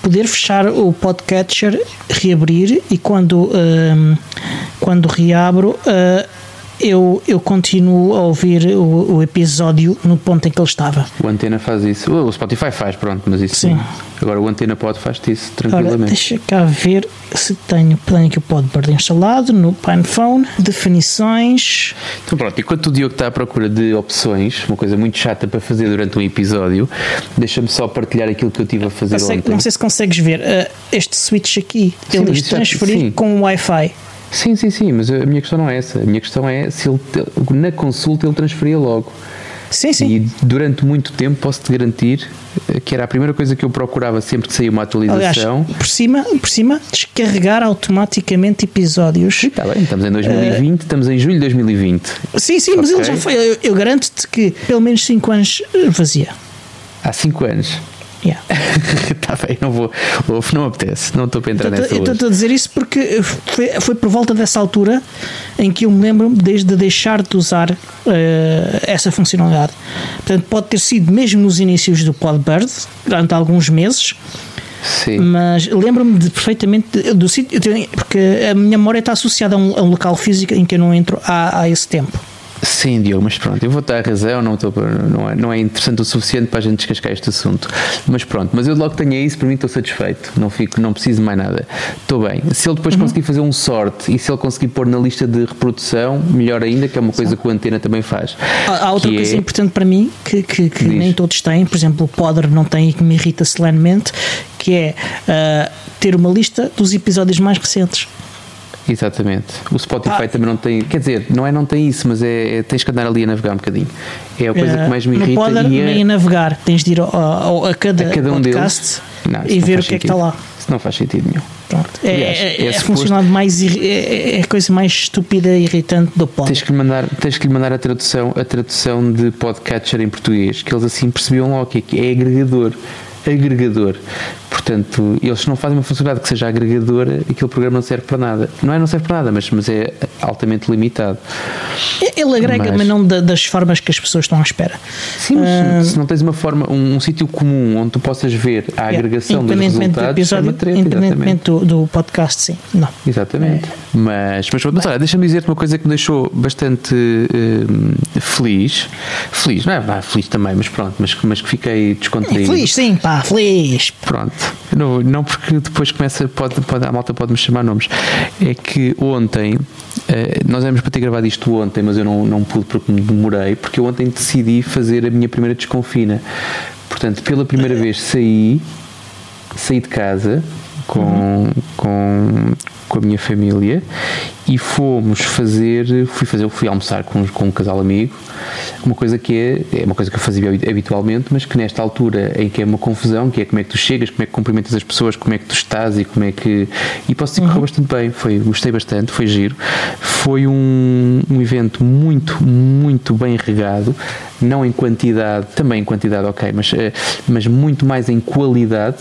S1: poder fechar o podcatcher, reabrir e quando, uh, quando reabro uh, eu, eu continuo a ouvir o, o episódio no ponto em que ele estava.
S2: O Antena faz isso. O Spotify faz, pronto, mas isso
S1: sim.
S2: Agora o Antena Pod faz-te isso tranquilamente.
S1: Ora, deixa cá ver se tenho, tenho aqui o Podbird instalado no PinePhone. Definições.
S2: Então pronto, enquanto o Diogo está à procura de opções, uma coisa muito chata para fazer durante um episódio, deixa-me só partilhar aquilo que eu estive a fazer
S1: sei,
S2: ontem.
S1: Não sei se consegues ver uh, este switch aqui, sim, ele diz transferir sim. com o Wi-Fi.
S2: Sim, sim, sim, mas a minha questão não é essa. A minha questão é se ele, na consulta ele transferia logo.
S1: Sim, sim.
S2: E durante muito tempo posso-te garantir que era a primeira coisa que eu procurava sempre que saía uma atualização.
S1: Aliás, por cima, por cima, descarregar automaticamente episódios.
S2: Está bem, estamos em dois mil e vinte, uh, estamos em julho de dois mil e vinte.
S1: Sim, sim, okay. Mas ele já foi. Eu, eu garanto-te que pelo menos cinco anos fazia.
S2: Há cinco anos.
S1: Yeah.
S2: Está bem, não vou, não me apetece, não estou para entrar
S1: então,
S2: nessa
S1: hoje. Eu estou a dizer isso porque foi, foi por volta dessa altura em que eu me lembro desde deixar de usar uh, essa funcionalidade. Portanto, pode ter sido mesmo nos inícios do Podbird, durante alguns meses.
S2: Sim.
S1: Mas lembro-me de, perfeitamente do sítio, porque a minha memória está associada a um, a um local físico em que eu não entro há, há esse tempo.
S2: Sim, Diogo, mas pronto, eu vou estar a razão, não, estou, não, é, não é interessante o suficiente para a gente descascar este assunto. Mas pronto, mas eu logo tenho isso, para mim estou satisfeito, não, fico, não preciso de mais nada. Estou bem. Se ele depois uhum. conseguir fazer um sort e se ele conseguir pôr na lista de reprodução, melhor ainda, que é uma coisa Sim. que o Antena também faz.
S1: Há, há outra coisa
S2: é...
S1: importante para mim que, que, que nem todos têm, por exemplo, o Podder não tem e que me irrita solenemente, que é uh, ter uma lista dos episódios mais recentes.
S2: Exatamente. O Spotify ah. também não tem, quer dizer, não é não tem isso, mas é, é tens que andar ali a navegar um bocadinho. É a coisa uh, que mais me irrita.
S1: Não pode
S2: e
S1: nem
S2: é...
S1: a navegar, tens de ir ao, ao, a, cada
S2: a cada um
S1: podcast
S2: não,
S1: e ver o que sentido. É que está lá.
S2: Isso não faz sentido nenhum.
S1: Pronto. É, Aliás, é, é, é, suposto... mais, é, é a coisa mais estúpida e irritante do pod.
S2: Tens que lhe mandar, tens que lhe mandar a tradução, a tradução de podcatcher em português, que eles assim percebiam logo que é agregador. Agregador. Portanto, eles não fazem uma funcionalidade que seja agregadora, aquele programa não serve para nada. Não é não serve para nada, mas, mas é altamente limitado.
S1: Ele agrega, mas, mas não da, das formas que as pessoas estão à espera.
S2: Sim, mas uh, se não tens uma forma, um, um sítio comum onde tu possas ver a yeah, agregação dos resultados, do episódio, é treta,
S1: independentemente do, do podcast, sim. Não.
S2: Exatamente. É. Mas, mas, mas olha, deixa-me dizer-te uma coisa que me deixou bastante uh, feliz. Feliz, não é? Ah, feliz também, mas pronto, mas, mas que fiquei descontraído.
S1: Feliz, sim, pá, feliz.
S2: Pronto. Não, não porque depois começa, pode, pode, a malta pode me chamar nomes. É que ontem, eh, nós éramos para ter gravado isto ontem, mas eu não, não pude porque me demorei, porque eu ontem decidi fazer a minha primeira desconfina. Portanto, pela primeira vez saí, saí de casa com, uhum. com, com a minha família e fomos fazer, fui fazer, fui almoçar com, com um casal amigo, uma coisa que é, é uma coisa que eu fazia habitualmente, mas que nesta altura em que é uma confusão, que é como é que tu chegas, como é que cumprimentas as pessoas, como é que tu estás e como é que, e posso dizer que correu bastante bem, foi, gostei bastante, foi giro, foi um, um evento muito, muito bem regado, não em quantidade, também em quantidade, ok, mas, mas muito mais em qualidade.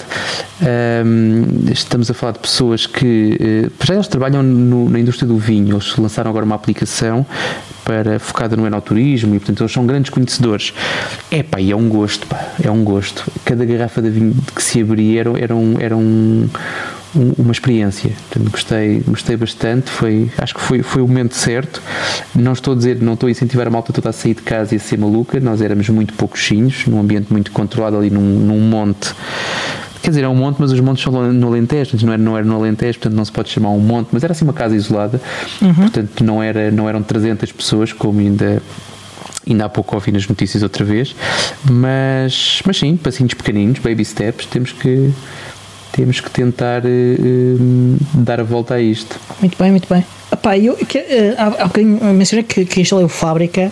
S2: Um, estamos a falar de pessoas que, já eles trabalham no, na indústria do vinho, eles lançaram agora uma aplicação para, focada no enoturismo e portanto eles são grandes conhecedores. É pá, e é um gosto, pá, é um gosto. Cada garrafa de vinho que se abria era, era, um, era um, um, uma experiência. Portanto, gostei, gostei bastante, foi, acho que foi, foi o momento certo. Não estou a dizer, não estou a incentivar a malta toda a sair de casa e a ser maluca, nós éramos muito pouquinhos, num ambiente muito controlado ali num, num monte. Quer dizer, é um monte, mas os montes são no Alentejo, portanto não era, não era no Alentejo, portanto não se pode chamar um monte, mas era assim uma casa isolada, uhum. portanto não, era, não eram trezentas pessoas, como ainda, ainda há pouco ouvi nas notícias outra vez, mas, mas sim, passinhos pequeninos, baby steps, temos que, temos que tentar uh, dar a volta a isto.
S1: Muito bem, muito bem. Epá, eu, que, uh, há, há bocadinho mencionei que, que instalei o Fábrica.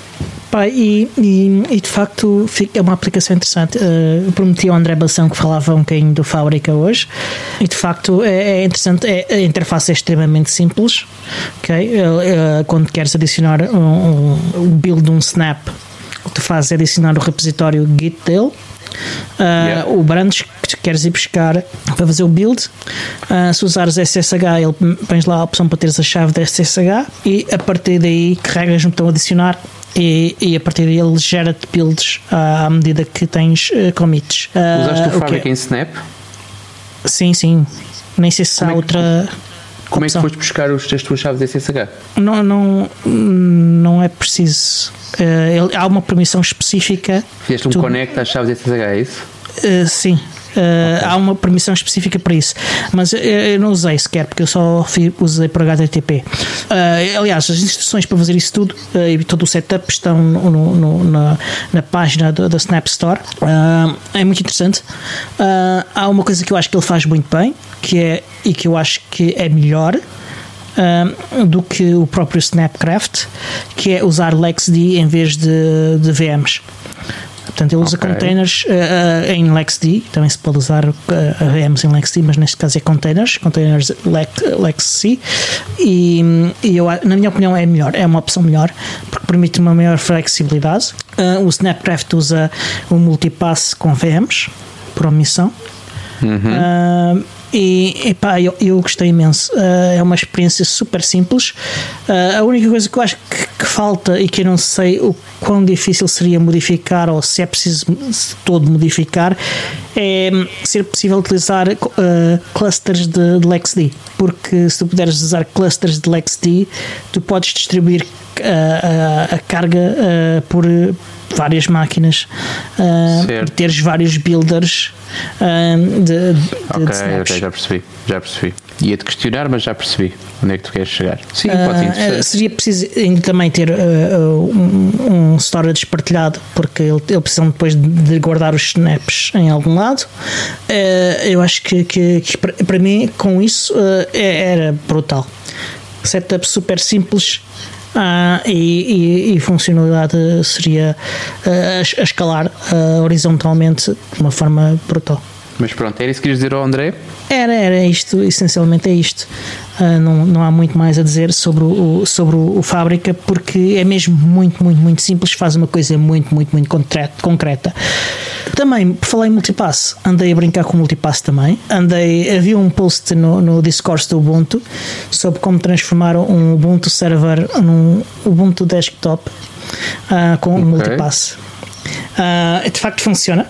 S1: E, e, e de facto é uma aplicação interessante. Uh, prometi ao André Bação que falava um bocadinho do Fábrica hoje e de facto é, é interessante. É, a interface é extremamente simples, okay? uh, uh, quando queres adicionar um, um, um build de um snap, o que tu fazes é adicionar o repositório Git dele. Uh, yeah. O branch que queres ir buscar para fazer o build, uh, se usares S S H, ele pões lá a opção para teres a chave de S S H e a partir daí carregas no botão adicionar e, e a partir daí ele gera-te builds uh, à medida que tens uh, commits.
S2: Uh, Usaste o Fábrica em Snap?
S1: Sim, sim. Nem sei se há
S2: Como é que-
S1: outra.
S2: Como é que
S1: opção.
S2: foste buscar os, as tuas chaves S S H?
S1: Não, não, não é preciso. Eh, ele- há uma permissão específica.
S2: Fizeste um
S1: Tu-
S2: connect às chaves S S H, é isso?
S1: Uh, sim, uh, há uma permissão específica para isso, mas eu, eu não usei sequer porque eu só fi- usei por H T T P. Uh, aliás, as instruções para fazer isso tudo uh, e todo o setup estão no, no- no- na, na página do- da Snap Store. Uh, é muito interessante. Uh, há uma coisa que eu acho que ele faz muito bem, que é, e que eu acho que é melhor uh, do que o próprio Snapcraft, que é usar LexD em vez de, de V Ms. Portanto, ele usa
S2: Ok.
S1: containers uh, uh, em LexD, também se pode usar uh, V Ms em LexD, mas neste caso é containers, containers Lex, LexC, e, e eu, na minha opinião é melhor, é uma opção melhor, porque permite uma maior flexibilidade. Uh, o Snapcraft usa o multipass com V Ms, por omissão. Uh, e epá, eu, eu gostei imenso. Uh, é uma experiência super simples. Uh, a única coisa que eu acho que, que falta e que eu não sei o quão difícil seria modificar ou se é preciso todo modificar é ser possível utilizar uh, clusters de, de LexD, porque se tu puderes usar clusters de LexD tu podes distribuir uh, a, a carga uh, por várias máquinas uh,
S2: Certo.
S1: e teres vários builders uh, de, de,
S2: Ok,
S1: de snaps.
S2: ok, já percebi, já percebi. Ia-te questionar, mas já percebi onde é que tu queres chegar. Sim, pode ser
S1: Uh,
S2: interessante.
S1: seria preciso ainda também ter uh, um, um storage partilhado, porque ele, ele precisa depois de guardar os snaps em algum lado. Uh, eu acho que, que, que para, para mim, com isso, uh, é- era brutal. Setup super simples. Ah, e, e, e funcionalidade seria uh, a, a escalar uh, horizontalmente de uma forma brutal.
S2: Mas pronto, era isso que querias dizer ao André?
S1: Era, era isto, essencialmente é isto. Uh, não, não há muito mais a dizer sobre o, sobre o, o Fábrica, porque é mesmo muito, muito, muito simples, faz uma coisa muito, muito, muito concreta. concreta. Também, por falar em multipass, andei a brincar com multipass também. Andei, havia um post no, no Discord do Ubuntu sobre como transformar um Ubuntu server num Ubuntu desktop uh, com um
S2: Ok.
S1: multipass. Uh, de facto funciona.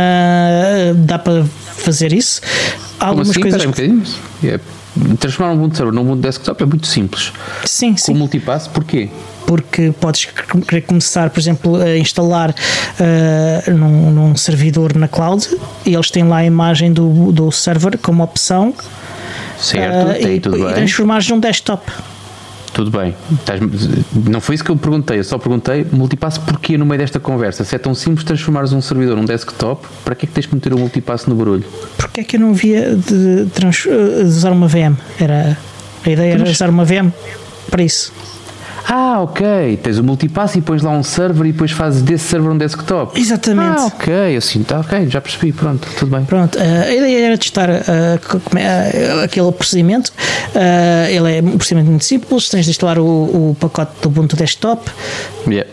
S1: Uh, dá para fazer isso. Há
S2: Como
S1: algumas
S2: assim?
S1: coisas.
S2: Espera aí um bocadinho. É, transformar um Ubuntu server num Ubuntu desktop é muito simples.
S1: Sim,
S2: Com
S1: sim.
S2: multipass, porquê?
S1: Porque podes querer começar, por exemplo, a instalar uh, num, num servidor na cloud e eles têm lá a imagem do, do server como opção.
S2: Certo,
S1: uh,
S2: tem
S1: e,
S2: tudo
S1: e
S2: bem.
S1: transformares num desktop.
S2: Tudo bem. Estás- Não foi isso que eu perguntei, eu só perguntei multipass porquê no meio desta conversa. Se é tão simples transformares um servidor num desktop, para que é que tens que meter o multipass no barulho?
S1: Porque é que eu não via de, trans, de usar uma V M? Era, a ideia era
S2: Mas-
S1: usar uma V M para isso.
S2: Ah, ok. Tens o multipass e pões lá um server e depois fazes desse server um desktop.
S1: Exatamente.
S2: Ah, ok. Assim, tá ok, já percebi. Pronto, tudo bem.
S1: Pronto, uh, a ideia era testar uh, como é, uh, aquele procedimento. Uh, ele é um procedimento muito simples. Tens de instalar o, o pacote do Ubuntu Desktop
S2: Yeah.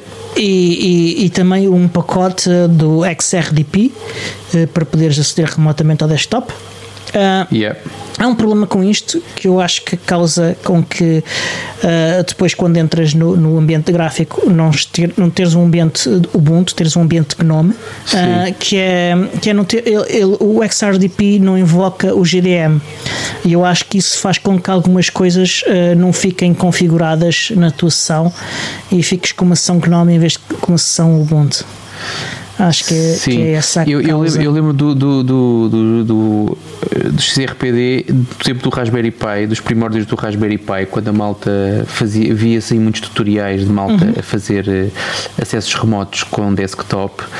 S1: e, e, e também um pacote do X R D P uh, para poderes aceder remotamente ao desktop. Uh,
S2: Yeah.
S1: Há um problema com isto que eu acho que causa com que uh, depois, quando entras no, no ambiente gráfico, não, ter, não teres um ambiente Ubuntu, teres um ambiente GNOME, uh, que é, que é não ter, ele, ele, o X R D P não invoca o G D M. E eu acho que isso faz com que algumas coisas uh, não fiquem configuradas na tua sessão e fiques com uma sessão GNOME em vez de com uma sessão Ubuntu. Acho que é,
S2: Sim,
S1: que é essa a
S2: eu, eu,
S1: causa.
S2: lembro, eu lembro do, do, do, do, do, do X R P D, do tempo do Raspberry Pi, dos primórdios do Raspberry Pi, quando a malta fazia, via-se em muitos tutoriais de malta
S1: Uhum.
S2: a fazer uh, acessos remotos com desktop, uh,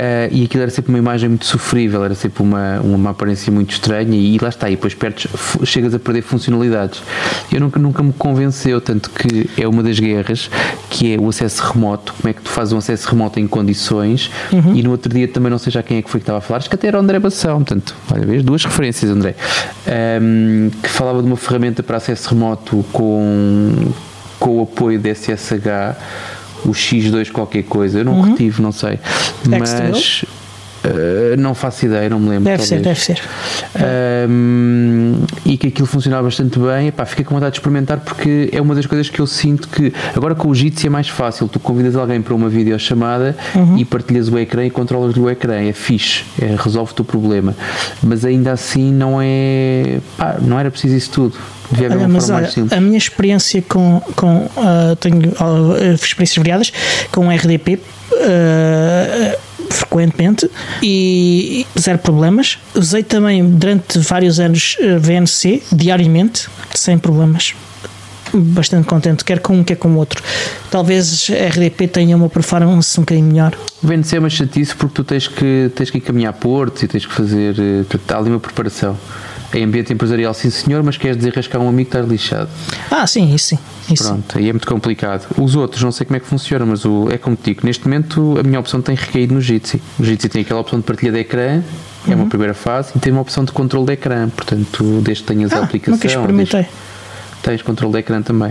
S2: e aquilo era sempre uma imagem muito sofrível, era sempre uma, uma aparência muito estranha, e lá está, e depois perto chegas a perder funcionalidades. Eu nunca, nunca me convenceu, tanto que é uma das guerras, que é o acesso remoto, como é que tu fazes um acesso remoto em condições. Uhum. E no outro dia também não sei já quem é que foi que estava a falar, acho que até era o André Bação, portanto, olha, vês, duas referências, André, um, que falava de uma ferramenta para acesso remoto com, com o apoio da S S H, o X dois qualquer coisa, eu não
S1: Uhum.
S2: retive, não sei, mas Uh, não faço ideia, não me lembro.
S1: Deve ser, deve ser.
S2: Um, e que aquilo funcionava bastante bem. Epá, fiquei com vontade de experimentar porque é uma das coisas que eu sinto que agora com o Jitsi é mais fácil. Tu convidas alguém para uma videochamada uhum. e partilhas o ecrã e controlas o ecrã. É fixe, é, resolve-te o problema. Mas ainda assim não é. Pá, não era preciso isso tudo. Devia haver
S1: olha,
S2: uma
S1: mas
S2: forma
S1: olha,
S2: mais simples.
S1: A minha experiência com. com uh, tenho uh, experiências variadas com R D P. Uh, frequentemente e zero problemas. Usei também durante vários anos V N C diariamente, sem problemas. Bastante contente, quer com um, quer com o outro. Talvez R D P tenha uma performance um bocadinho melhor.
S2: O V N C é mais chatice porque tu tens que, tens que encaminhar portos e tens que fazer. Está ali uma preparação. Em ambiente empresarial, sim senhor, mas queres desenrascar um amigo que estás lixado.
S1: Ah, sim, isso sim. Isso
S2: Pronto, aí é muito complicado. Os outros, não sei como é que funciona, mas o, é como te digo, neste momento a minha opção tem recaído no Jitsi. O Jitsi tem aquela opção de partilha de ecrã, que uhum. é uma primeira fase, e tem uma opção de controle de ecrã. Portanto, desde que tenhas
S1: ah,
S2: a aplicação.
S1: Nunca experimentei.
S2: Desde, tens controle de ecrã também.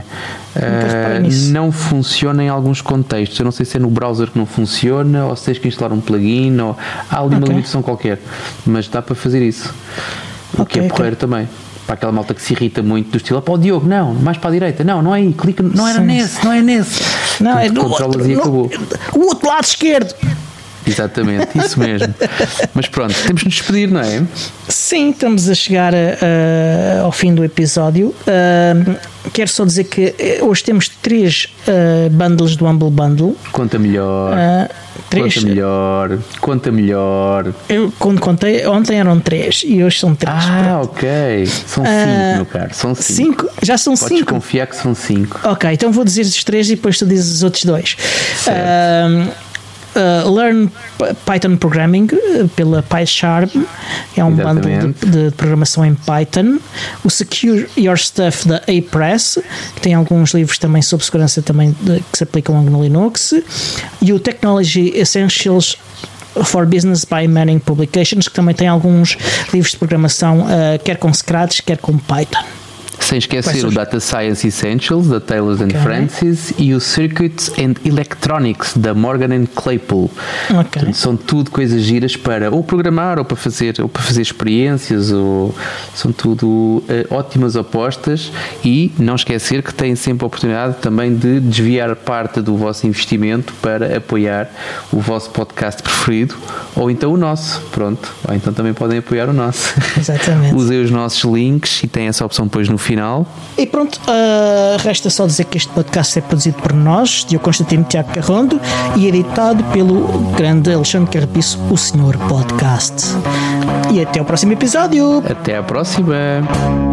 S2: Uh, não funciona em alguns contextos. Eu não sei se é no browser que não funciona ou se tens que instalar um plugin ou há ali uma okay. limitação qualquer, mas dá para fazer isso. O okay, que é porreiro okay. também. Para aquela malta que se irrita muito do estilo, pá, o Diogo, não, mais para a direita, não, não é aí, clica, não era Sim. nesse, não é nesse.
S1: Não, é do
S2: controlas
S1: outro,
S2: e acabou.
S1: O outro lado esquerdo.
S2: Exatamente, isso mesmo. Mas pronto, temos de nos despedir, não é?
S1: Sim, estamos a chegar a, a, ao fim do episódio. Uh, quero só dizer que hoje temos três uh, bundles do Humble Bundle.
S2: Conta melhor. Uh, três. Conta melhor. Conta melhor.
S1: Eu, quando contei, ontem eram três e hoje são três.
S2: Ah, pronto. Ok. São cinco, uh, meu caro. São cinco.
S1: cinco. Já são
S2: Podes
S1: cinco.
S2: Podes confiar que são cinco.
S1: Ok, então vou dizer os três e depois tu dizes os outros dois. Certo. Uh, Uh, Learn Python Programming uh, pela PyCharm, é um bundle de, de programação em Python. O Secure Your Stuff da A-Press, que tem alguns livros também sobre segurança também de, que se aplicam logo no Linux. E o Technology Essentials for Business by Manning Publications, que também tem alguns livros de programação, uh, quer com Scratch, quer com Python.
S2: Sem esquecer o Data Science Essentials da Taylor and okay. Francis e o Circuits and Electronics da Morgan and Claypool.
S1: Okay.
S2: Portanto, são tudo coisas giras para ou programar ou para fazer, ou para fazer experiências, ou são tudo uh, ótimas apostas. E não esquecer que têm sempre a oportunidade também de desviar parte do vosso investimento para apoiar o vosso podcast preferido ou então o nosso. Pronto, ou então também podem apoiar o nosso.
S1: Exatamente.
S2: Usem os nossos links e têm essa opção depois no final.
S1: E pronto, uh, resta só dizer que este podcast é produzido por nós, Diogo Constantino, Tiago Carrondo, e editado pelo grande Alexandre Carrapiço, o Senhor Podcast. E até o próximo episódio.
S2: Até a próxima.